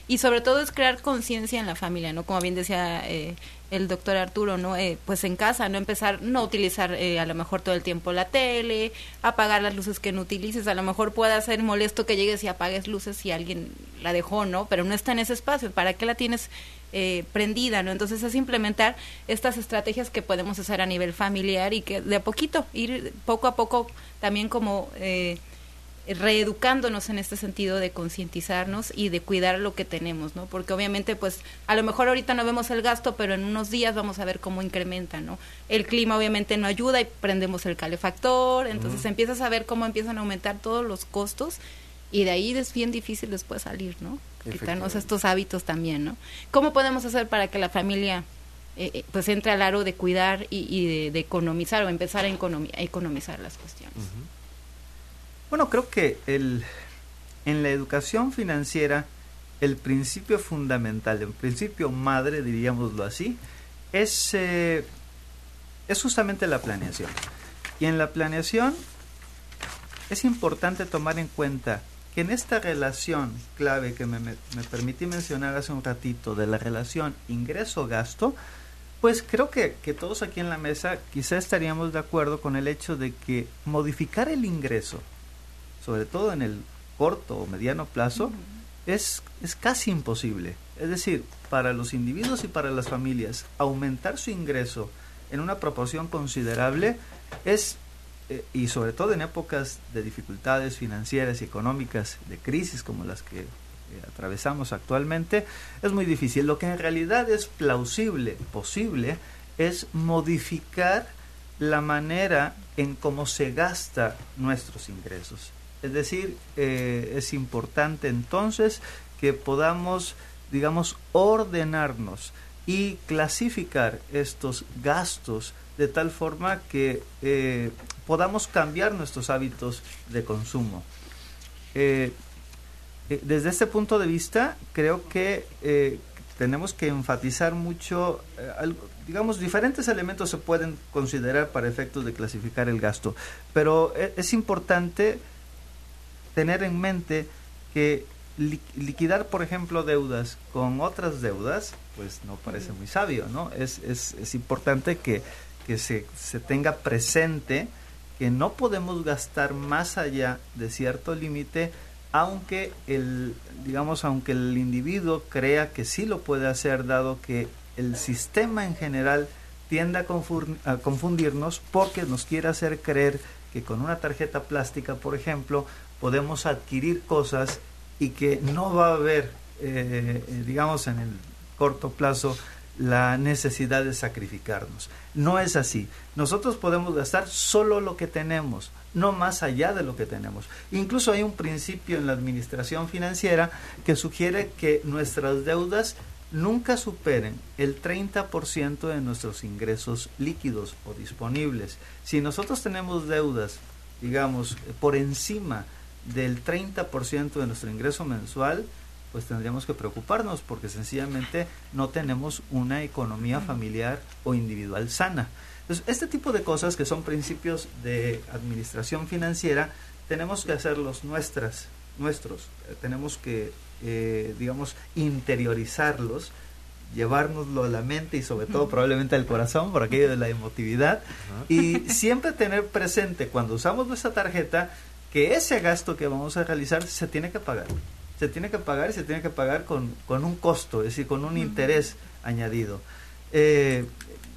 y sobre todo es crear conciencia en la familia, ¿no? Como bien decía eh, el doctor Arturo, ¿no? Eh, pues en casa, no empezar, no utilizar eh, a lo mejor todo el tiempo la tele, apagar las luces que no utilices, a lo mejor pueda ser molesto que llegues y apagues luces si alguien la dejó, ¿no? Pero no está en ese espacio, ¿para qué la tienes eh, prendida, ¿no? Entonces es implementar estas estrategias que podemos hacer a nivel familiar y que de a poquito, ir poco a poco también como eh, reeducándonos en este sentido de concientizarnos y de cuidar lo que tenemos, ¿no? Porque obviamente pues a lo mejor ahorita no vemos el gasto, pero en unos días vamos a ver cómo incrementa, ¿no? El clima obviamente no ayuda y prendemos el calefactor, entonces uh-huh. empiezas a ver cómo empiezan a aumentar todos los costos y de ahí es bien difícil después salir, ¿no? Quitarnos estos hábitos también, ¿no? ¿Cómo podemos hacer para que la familia eh, pues entre al aro de cuidar y, y de, de economizar o empezar a, economi- a economizar las cuestiones? Uh-huh. Bueno, creo que el, en la educación financiera el principio fundamental, el principio madre, diríamoslo así, es, eh, es justamente la planeación. Y en la planeación es importante tomar en cuenta que en esta relación clave que me, me, me permití mencionar hace un ratito, de la relación ingreso-gasto, pues creo que, que todos aquí en la mesa quizá estaríamos de acuerdo con el hecho de que modificar el ingreso, sobre todo en el corto o mediano plazo, uh-huh. es, es casi imposible. Es decir, para los individuos y para las familias, aumentar su ingreso en una proporción considerable es, eh, y sobre todo en épocas de dificultades financieras y económicas, de crisis como las que eh, atravesamos actualmente, es muy difícil. Lo que en realidad es plausible, posible, es modificar la manera en cómo se gasta nuestros ingresos. Es decir, eh, es importante entonces que podamos, digamos, ordenarnos y clasificar estos gastos de tal forma que eh, podamos cambiar nuestros hábitos de consumo. Eh, eh, desde este punto de vista, creo que eh, tenemos que enfatizar mucho, eh, algo, digamos, diferentes elementos se pueden considerar para efectos de clasificar el gasto, pero es, es importante tener en mente que li- liquidar, por ejemplo, deudas con otras deudas, pues no parece muy sabio, ¿no? Es, es, es importante que, que se, se tenga presente que no podemos gastar más allá de cierto límite, aunque el, digamos, aunque el individuo crea que sí lo puede hacer, dado que el sistema en general tiende a, confur- a confundirnos porque nos quiere hacer creer que con una tarjeta plástica, por ejemplo, podemos adquirir cosas y que no va a haber, eh, digamos, en el corto plazo la necesidad de sacrificarnos. No es así. Nosotros podemos gastar solo lo que tenemos, no más allá de lo que tenemos. Incluso hay un principio en la administración financiera que sugiere que nuestras deudas nunca superen el treinta por ciento de nuestros ingresos líquidos o disponibles. Si nosotros tenemos deudas, digamos, por encima del treinta por ciento de nuestro ingreso mensual, pues tendríamos que preocuparnos porque sencillamente no tenemos una economía familiar o individual sana. Entonces, este tipo de cosas que son principios de administración financiera, tenemos que hacerlos nuestras, nuestros. Eh, tenemos que, eh, digamos, interiorizarlos, llevárnoslo a la mente y sobre todo probablemente al corazón por aquello de la emotividad, y siempre tener presente cuando usamos nuestra tarjeta que ese gasto que vamos a realizar se tiene que pagar. Se tiene que pagar y se tiene que pagar con, con un costo, es decir, con un interés añadido. Eh,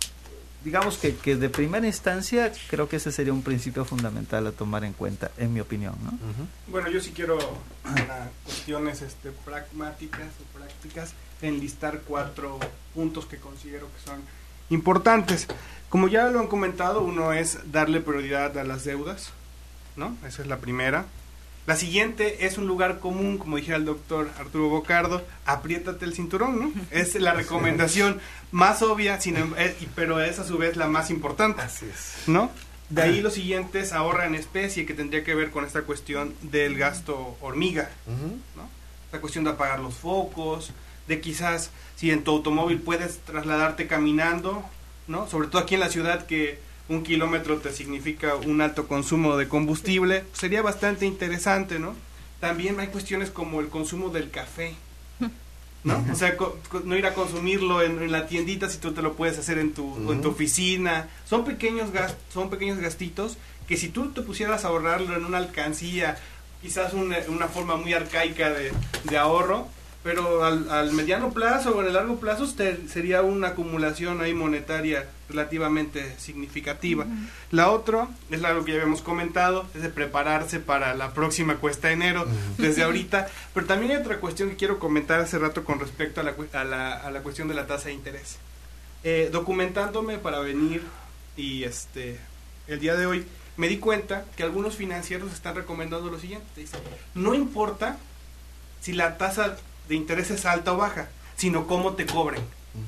digamos que, que de primera instancia creo que ese sería un principio fundamental a tomar en cuenta, en mi opinión, ¿no? Uh-huh. Bueno, yo sí quiero, para cuestiones este, pragmáticas o prácticas, enlistar cuatro puntos que considero que son importantes. Como ya lo han comentado, uno es darle prioridad a las deudas, ¿no? Esa es la primera. La siguiente es un lugar común, como dijera el doctor Arturo Bocardo, apriétate el cinturón, ¿no? Es la recomendación más obvia, sin, eh, pero es a su vez la más importante. Así es. ¿No? De ahí lo siguiente es ahorra en especie, que tendría que ver con esta cuestión del gasto hormiga, uh-huh. ¿no? La cuestión de apagar los focos, de quizás si en tu automóvil puedes trasladarte caminando, ¿no? Sobre todo aquí en la ciudad que un kilómetro te significa un alto consumo de combustible, sería bastante interesante, ¿no? También hay cuestiones como el consumo del café, ¿no? O sea, co- co- no ir a consumirlo en, en la tiendita si tú te lo puedes hacer en tu, uh-huh. en tu oficina. Son pequeños gastos, son pequeños gastitos que si tú te pusieras a ahorrarlo en una alcancía, quizás una, una forma muy arcaica de, de ahorro, pero al, al mediano plazo o en el largo plazo te, sería una acumulación ahí monetaria relativamente significativa. Uh-huh. La otra es algo que ya habíamos comentado, es de prepararse para la próxima cuesta de enero uh-huh. desde ahorita, pero también hay otra cuestión que quiero comentar hace rato con respecto a la, a la, a la cuestión de la tasa de interés. Eh, documentándome para venir y este el día de hoy, me di cuenta que algunos financieros están recomendando lo siguiente, dicen, no importa si la tasa de interés es alta o baja, sino cómo te cobren,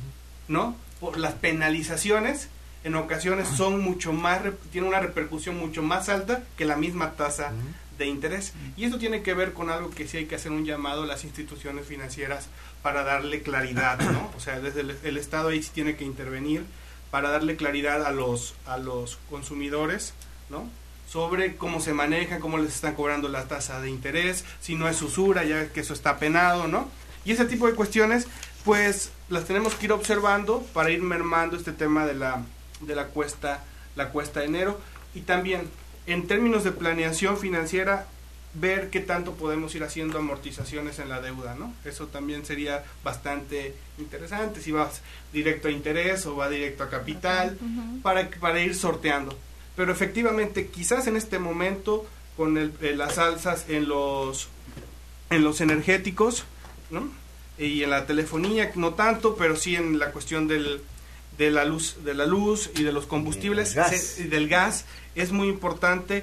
¿no? Por las penalizaciones en ocasiones son mucho más, tienen una repercusión mucho más alta que la misma tasa de interés. Y esto tiene que ver con algo que sí hay que hacer un llamado a las instituciones financieras para darle claridad, ¿no? O sea, desde el, el Estado ahí sí tiene que intervenir para darle claridad a los, a los consumidores, ¿no? Sobre cómo se maneja, cómo les están cobrando la tasa de interés, si no es usura, ya que eso está penado, ¿no? Y ese tipo de cuestiones, pues, las tenemos que ir observando para ir mermando este tema de la, de la cuesta, la cuesta de enero. Y también, en términos de planeación financiera, ver qué tanto podemos ir haciendo amortizaciones en la deuda, ¿no? Eso también sería bastante interesante, si vas directo a interés o va directo a capital, uh-huh. para, para ir sorteando. Pero efectivamente, quizás en este momento, con el, eh, las alzas en los, en los energéticos, ¿no? Y en la telefonía, no tanto, pero sí en la cuestión del, de, la luz, de la luz y de los combustibles, gas. Se, del gas, es muy importante,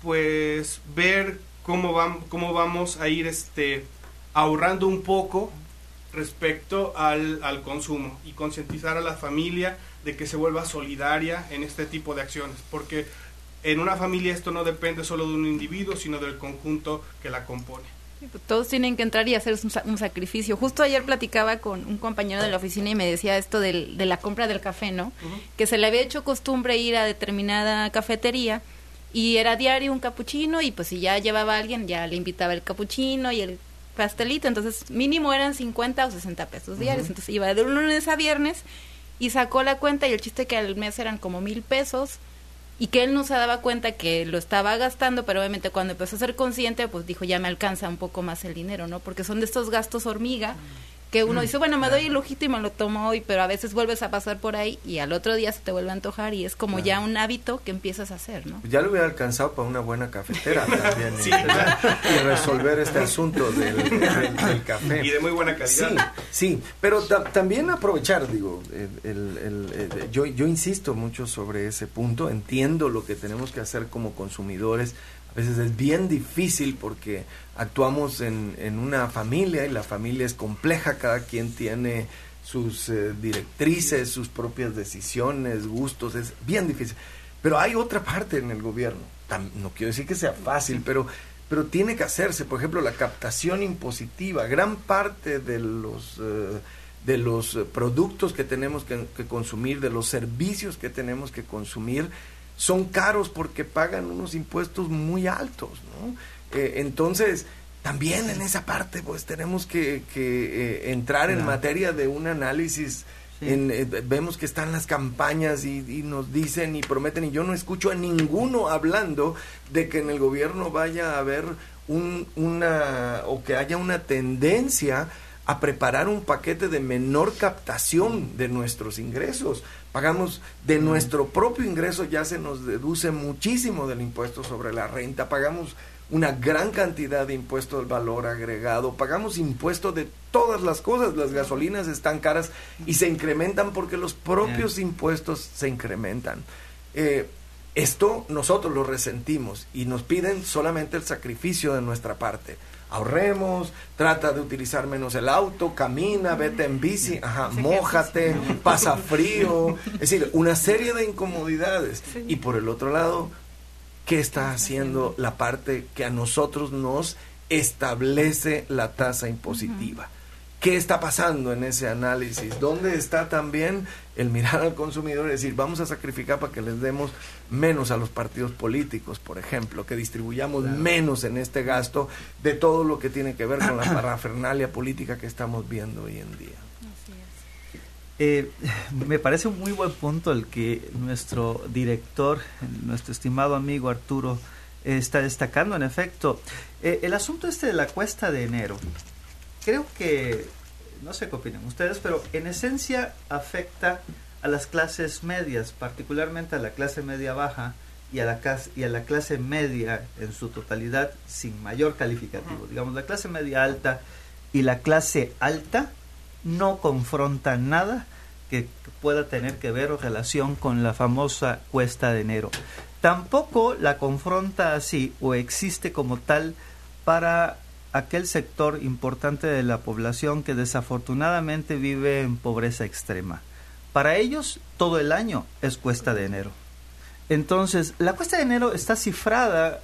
pues, ver cómo, va, cómo vamos a ir este, ahorrando un poco respecto al, al consumo y concientizar a la familia de que se vuelva solidaria en este tipo de acciones, porque en una familia esto no depende solo de un individuo, sino del conjunto que la compone. Todos tienen que entrar y hacer un, un sacrificio. Justo ayer platicaba con un compañero de la oficina y me decía esto del, de la compra del café, ¿no? Uh-huh. Que se le había hecho costumbre ir a determinada cafetería y era diario un capuchino y pues si ya llevaba a alguien ya le invitaba el capuchino y el pastelito, entonces mínimo eran cincuenta o sesenta pesos diarios, uh-huh. Entonces iba de lunes a viernes y sacó la cuenta y el chiste que al mes eran como mil pesos y que él no se daba cuenta que lo estaba gastando, pero obviamente cuando empezó a ser consciente, pues dijo, ya me alcanza un poco más el dinero, ¿no? Porque son de estos gastos hormiga que uno dice, bueno, me doy el lujito y me lo tomo hoy, pero a veces vuelves a pasar por ahí y al otro día se te vuelve a antojar y es como claro. Ya un hábito que empiezas a hacer, ¿no? Ya lo hubiera alcanzado para una buena cafetera también, sí, y, y resolver este asunto del, del, del café. Y de muy buena calidad. Sí, sí, pero ta- también aprovechar, digo, el, el, el, el, yo, yo insisto mucho sobre ese punto, entiendo lo que tenemos que hacer como consumidores. A veces es bien difícil porque actuamos en, en una familia y la familia es compleja, cada quien tiene sus eh, directrices, sus propias decisiones, gustos, es bien difícil. Pero hay otra parte en el gobierno, Tam, no quiero decir que sea fácil, pero, pero tiene que hacerse, por ejemplo, la captación impositiva, gran parte de los... Eh, de los productos que tenemos que, que consumir, de los servicios que tenemos que consumir, son caros porque pagan unos impuestos muy altos, ¿no? Eh, entonces, también en esa parte, pues, tenemos que, que eh, entrar claro. en materia de un análisis. Sí. En, eh, vemos que están las campañas y, y nos dicen y prometen, y yo no escucho a ninguno hablando de que en el gobierno vaya a haber un, una, o que haya una tendencia a preparar un paquete de menor captación de nuestros ingresos. Pagamos de nuestro propio ingreso, ya se nos deduce muchísimo del impuesto sobre la renta, pagamos una gran cantidad de impuesto del valor agregado, pagamos impuesto de todas las cosas, las gasolinas están caras y se incrementan porque los propios yeah. impuestos se incrementan. Eh, esto nosotros lo resentimos y nos piden solamente el sacrificio de nuestra parte. Ahorremos, trata de utilizar menos el auto, camina, vete en bici, ajá, mójate, pasa frío, es decir, una serie de incomodidades. Y por el otro lado, ¿qué está haciendo la parte que a nosotros nos establece la tasa impositiva? ¿Qué está pasando en ese análisis? ¿Dónde está también el mirar al consumidor y decir, vamos a sacrificar para que les demos menos a los partidos políticos, por ejemplo, que distribuyamos claro. menos en este gasto de todo lo que tiene que ver con la parafernalia política que estamos viendo hoy en día? Eh, me parece un muy buen punto el que nuestro director, nuestro estimado amigo Arturo, eh, está destacando. En efecto, eh, el asunto este de la cuesta de enero, creo que, no sé qué opinan ustedes, pero en esencia afecta a las clases medias, particularmente a la clase media baja y a la, clase, y a la clase media en su totalidad sin mayor calificativo. Digamos, la clase media alta y la clase alta no confrontan nada que pueda tener que ver o relación con la famosa cuesta de enero. Tampoco la confronta así o existe como tal para aquel sector importante de la población que desafortunadamente vive en pobreza extrema. Para ellos todo el año es cuesta de enero. Entonces, la cuesta de enero está cifrada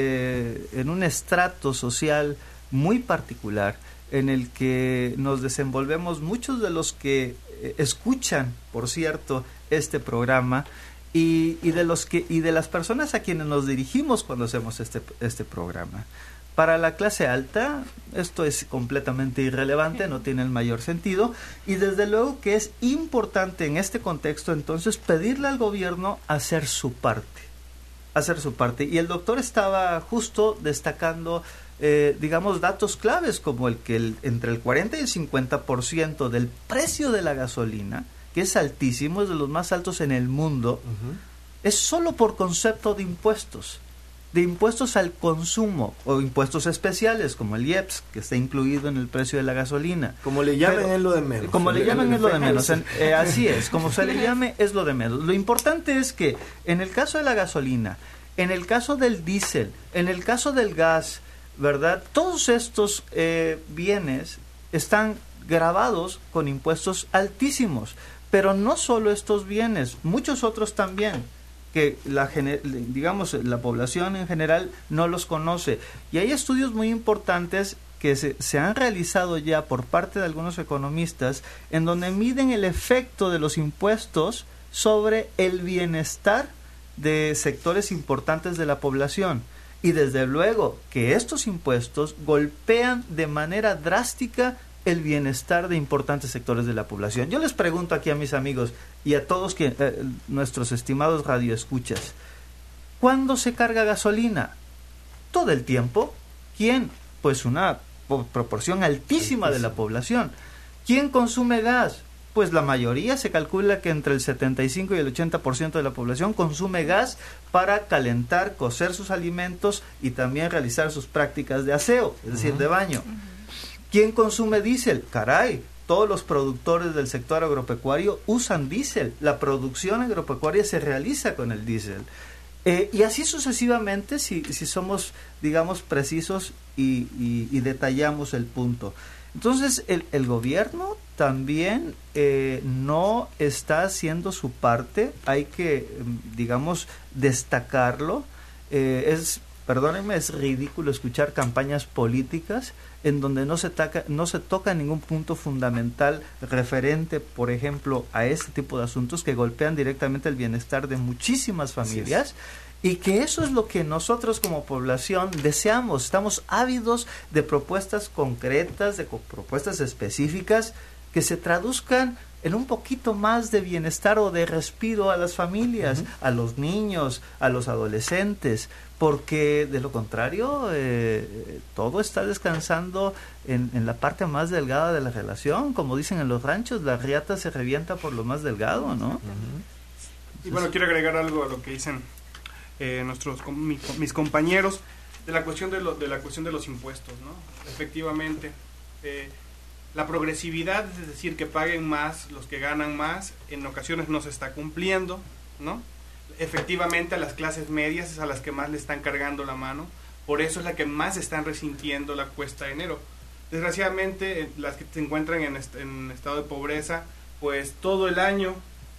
eh, en un estrato social muy particular, en el que nos desenvolvemos muchos de los que eh, escuchan, por cierto, este programa y, y de los que y de las personas a quienes nos dirigimos cuando hacemos este este programa. Para la clase alta esto es completamente irrelevante, no tiene el mayor sentido, y desde luego que es importante en este contexto entonces pedirle al gobierno hacer su parte, hacer su parte. Y el doctor estaba justo destacando Eh, digamos, datos claves como el que el, entre el cuarenta y el cincuenta por ciento del precio de la gasolina, que es altísimo, es de los más altos en el mundo, uh-huh. es solo por concepto de impuestos, de impuestos al consumo o impuestos especiales como el I E P S, que está incluido en el precio de la gasolina. Como le llamen Pero, es lo de menos. Como le, le llamen es lo de menos, en, eh, así es, como se le llame es lo de menos. Lo importante es que en el caso de la gasolina, en el caso del diésel, en el caso del gas, ¿verdad? Todos estos eh, bienes están gravados con impuestos altísimos, pero no solo estos bienes, muchos otros también, que la digamos la población en general no los conoce. Y hay estudios muy importantes que se, se han realizado ya por parte de algunos economistas, en donde miden el efecto de los impuestos sobre el bienestar de sectores importantes de la población. Y desde luego que estos impuestos golpean de manera drástica el bienestar de importantes sectores de la población. Yo les pregunto aquí a mis amigos y a todos que, eh, nuestros estimados radioescuchas, ¿cuándo se carga gasolina? ¿Todo el tiempo? ¿Quién? Pues una proporción altísima de la población. ¿Quién consume gas? Pues la mayoría, se calcula que entre el setenta y cinco y el ochenta por ciento de la población consume gas para calentar, cocer sus alimentos y también realizar sus prácticas de aseo, es uh-huh. decir, de baño. Uh-huh. ¿Quién consume diésel? Caray, todos los productores del sector agropecuario usan diésel. La producción agropecuaria se realiza con el diésel. Eh, y así sucesivamente, si, si somos, digamos, precisos y, y, y detallamos el punto. Entonces, el, el gobierno también eh, no está haciendo su parte, hay que, digamos, destacarlo. Eh, es, perdónenme, es ridículo escuchar campañas políticas en donde no se, taca, no se toca ningún punto fundamental referente, por ejemplo, a este tipo de asuntos que golpean directamente el bienestar de muchísimas familias. Y que eso es lo que nosotros como población deseamos. Estamos ávidos de propuestas concretas, de co- propuestas específicas que se traduzcan en un poquito más de bienestar o de respiro a las familias, uh-huh. a los niños, a los adolescentes, porque de lo contrario eh, todo está descansando en, en la parte más delgada de la relación. Como dicen en los ranchos, la riata se revienta por lo más delgado, ¿no? Uh-huh. Y bueno, quiero agregar algo a lo que dicen Eh, nuestros mi, mis compañeros de la cuestión de, lo, de la cuestión de los impuestos, ¿no? Efectivamente, eh, la progresividad, es decir, que paguen más los que ganan más, en ocasiones no se está cumpliendo, ¿no? Efectivamente, a las clases medias es a las que más le están cargando la mano, por eso es la que más están resintiendo la cuesta de enero. Desgraciadamente, las que se encuentran en, est- en estado de pobreza, pues todo el año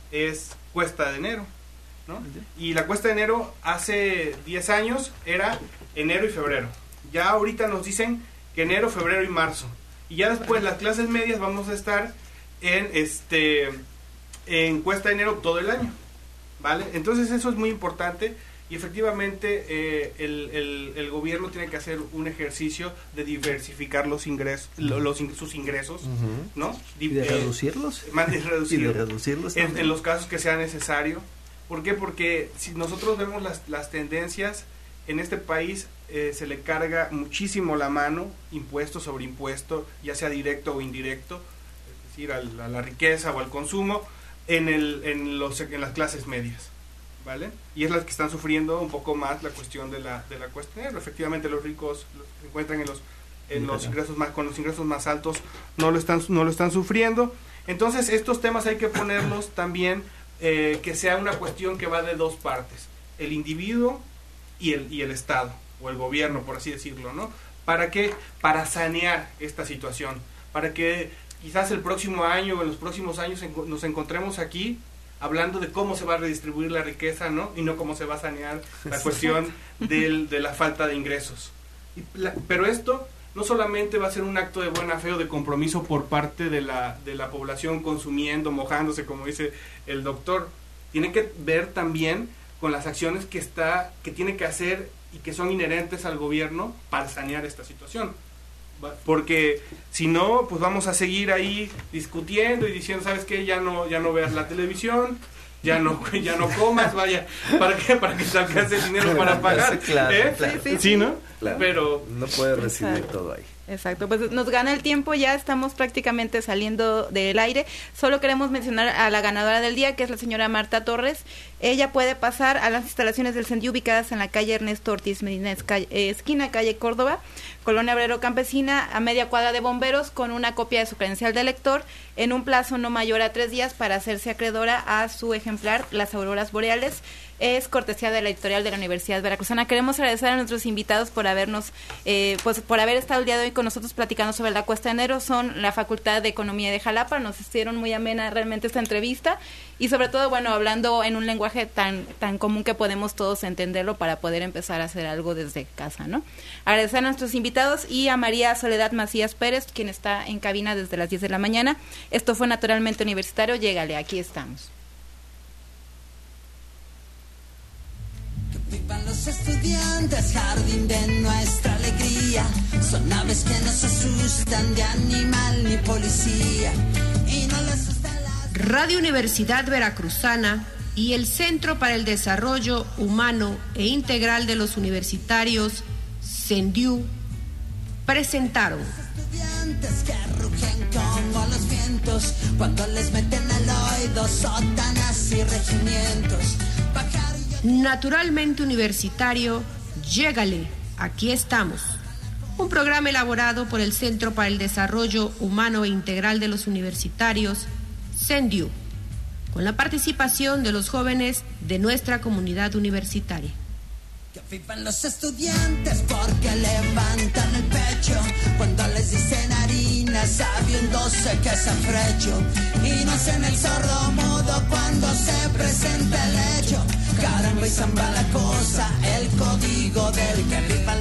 es cuesta de enero, ¿no? Y la cuesta de enero hace diez años era enero y febrero. Ya ahorita nos dicen que enero, febrero y marzo. Y ya después las clases medias vamos a estar en este en cuesta de enero todo el año, ¿vale? Entonces eso es muy importante y efectivamente eh, el, el, el gobierno tiene que hacer un ejercicio de diversificar los ingresos, los, sus ingresos, uh-huh. ¿no? ¿Y de eh, reducirlos? Más de reducirlos. ¿Y de reducirlos en, en los casos que sea necesario. ¿Por qué? Porque si nosotros vemos las, las tendencias en este país, eh, se le carga muchísimo la mano, impuesto sobre impuesto, ya sea directo o indirecto, es decir, a la, a la riqueza o al consumo, en, el, en, los, en las clases medias, ¿vale? Y es las que están sufriendo un poco más la cuestión de la, de la cuestión. Efectivamente, los ricos se encuentran en los, en los ingresos más, con los ingresos más altos, no lo están, no lo están sufriendo. Entonces, estos temas hay que ponerlos también, eh, que sea una cuestión que va de dos partes, el individuo y el, y el Estado, o el gobierno, por así decirlo, ¿no? ¿Para qué? Para sanear esta situación, para que quizás el próximo año o en los próximos años en, nos encontremos aquí hablando de cómo se va a redistribuir la riqueza, ¿no? Y no cómo se va a sanear la cuestión del, de la falta de ingresos. Y la, pero esto no solamente va a ser un acto de buena fe o de compromiso por parte de la, de la población consumiendo, mojándose, como dice el doctor, tiene que ver también con las acciones que está que tiene que hacer y que son inherentes al gobierno para sanear esta situación, porque si no, pues vamos a seguir ahí discutiendo y diciendo, ¿sabes qué? Ya no ya no veas la televisión, ya no ya no comas, vaya, ¿para qué? Para que te alcance el dinero para pagar, claro, ¿eh? claro. Sí, sí, sí, ¿no? Claro. Pero no puedes recibir Exacto. todo ahí. Exacto, pues nos gana el tiempo, ya estamos prácticamente saliendo del aire. Solo queremos mencionar a la ganadora del día, que es la señora Marta Torres. Ella puede pasar a las instalaciones del CENDIU ubicadas en la calle Ernesto Ortiz Medina, esquina calle Córdoba, Colonia Obrero Campesina, a media cuadra de Bomberos, con una copia de su credencial de elector, en un plazo no mayor a tres días para hacerse acreedora a su ejemplar Las Auroras Boreales. Es cortesía de la editorial de la Universidad Veracruzana. Queremos agradecer a nuestros invitados por habernos, eh, pues por haber estado el día de hoy con nosotros platicando sobre la Cuesta de Enero. Son la Facultad de Economía de Jalapa. Nos hicieron muy amena realmente esta entrevista y sobre todo, bueno, hablando en un lenguaje tan tan común que podemos todos entenderlo para poder empezar a hacer algo desde casa, ¿no? Agradecer a nuestros invitados y a María Soledad Macías Pérez, quien está en cabina desde las diez de la mañana. Esto fue Naturalmente Universitario. Llégale, aquí estamos. Vivan los estudiantes, jardín de nuestra alegría. Son aves que no se asustan de animal ni policía. Y no les asusta la... Radio Universidad Veracruzana y el Centro para el Desarrollo Humano e Integral de los Universitarios, CENDIU, presentaron Estudiantes que rugen como los vientos cuando les meten al oído sótanas y regimientos. Naturalmente Universitario, llégale, aquí estamos. Un programa elaborado por el Centro para el Desarrollo Humano e Integral de los Universitarios, CENDIU, con la participación de los jóvenes de nuestra comunidad universitaria. Que vivan los estudiantes porque levantan el pecho cuando les dicen harina sabiéndose que es afrecho, y no hacen el sordo mudo cuando se presenta el hecho. Caramba y zamba la cosa, el código del que viva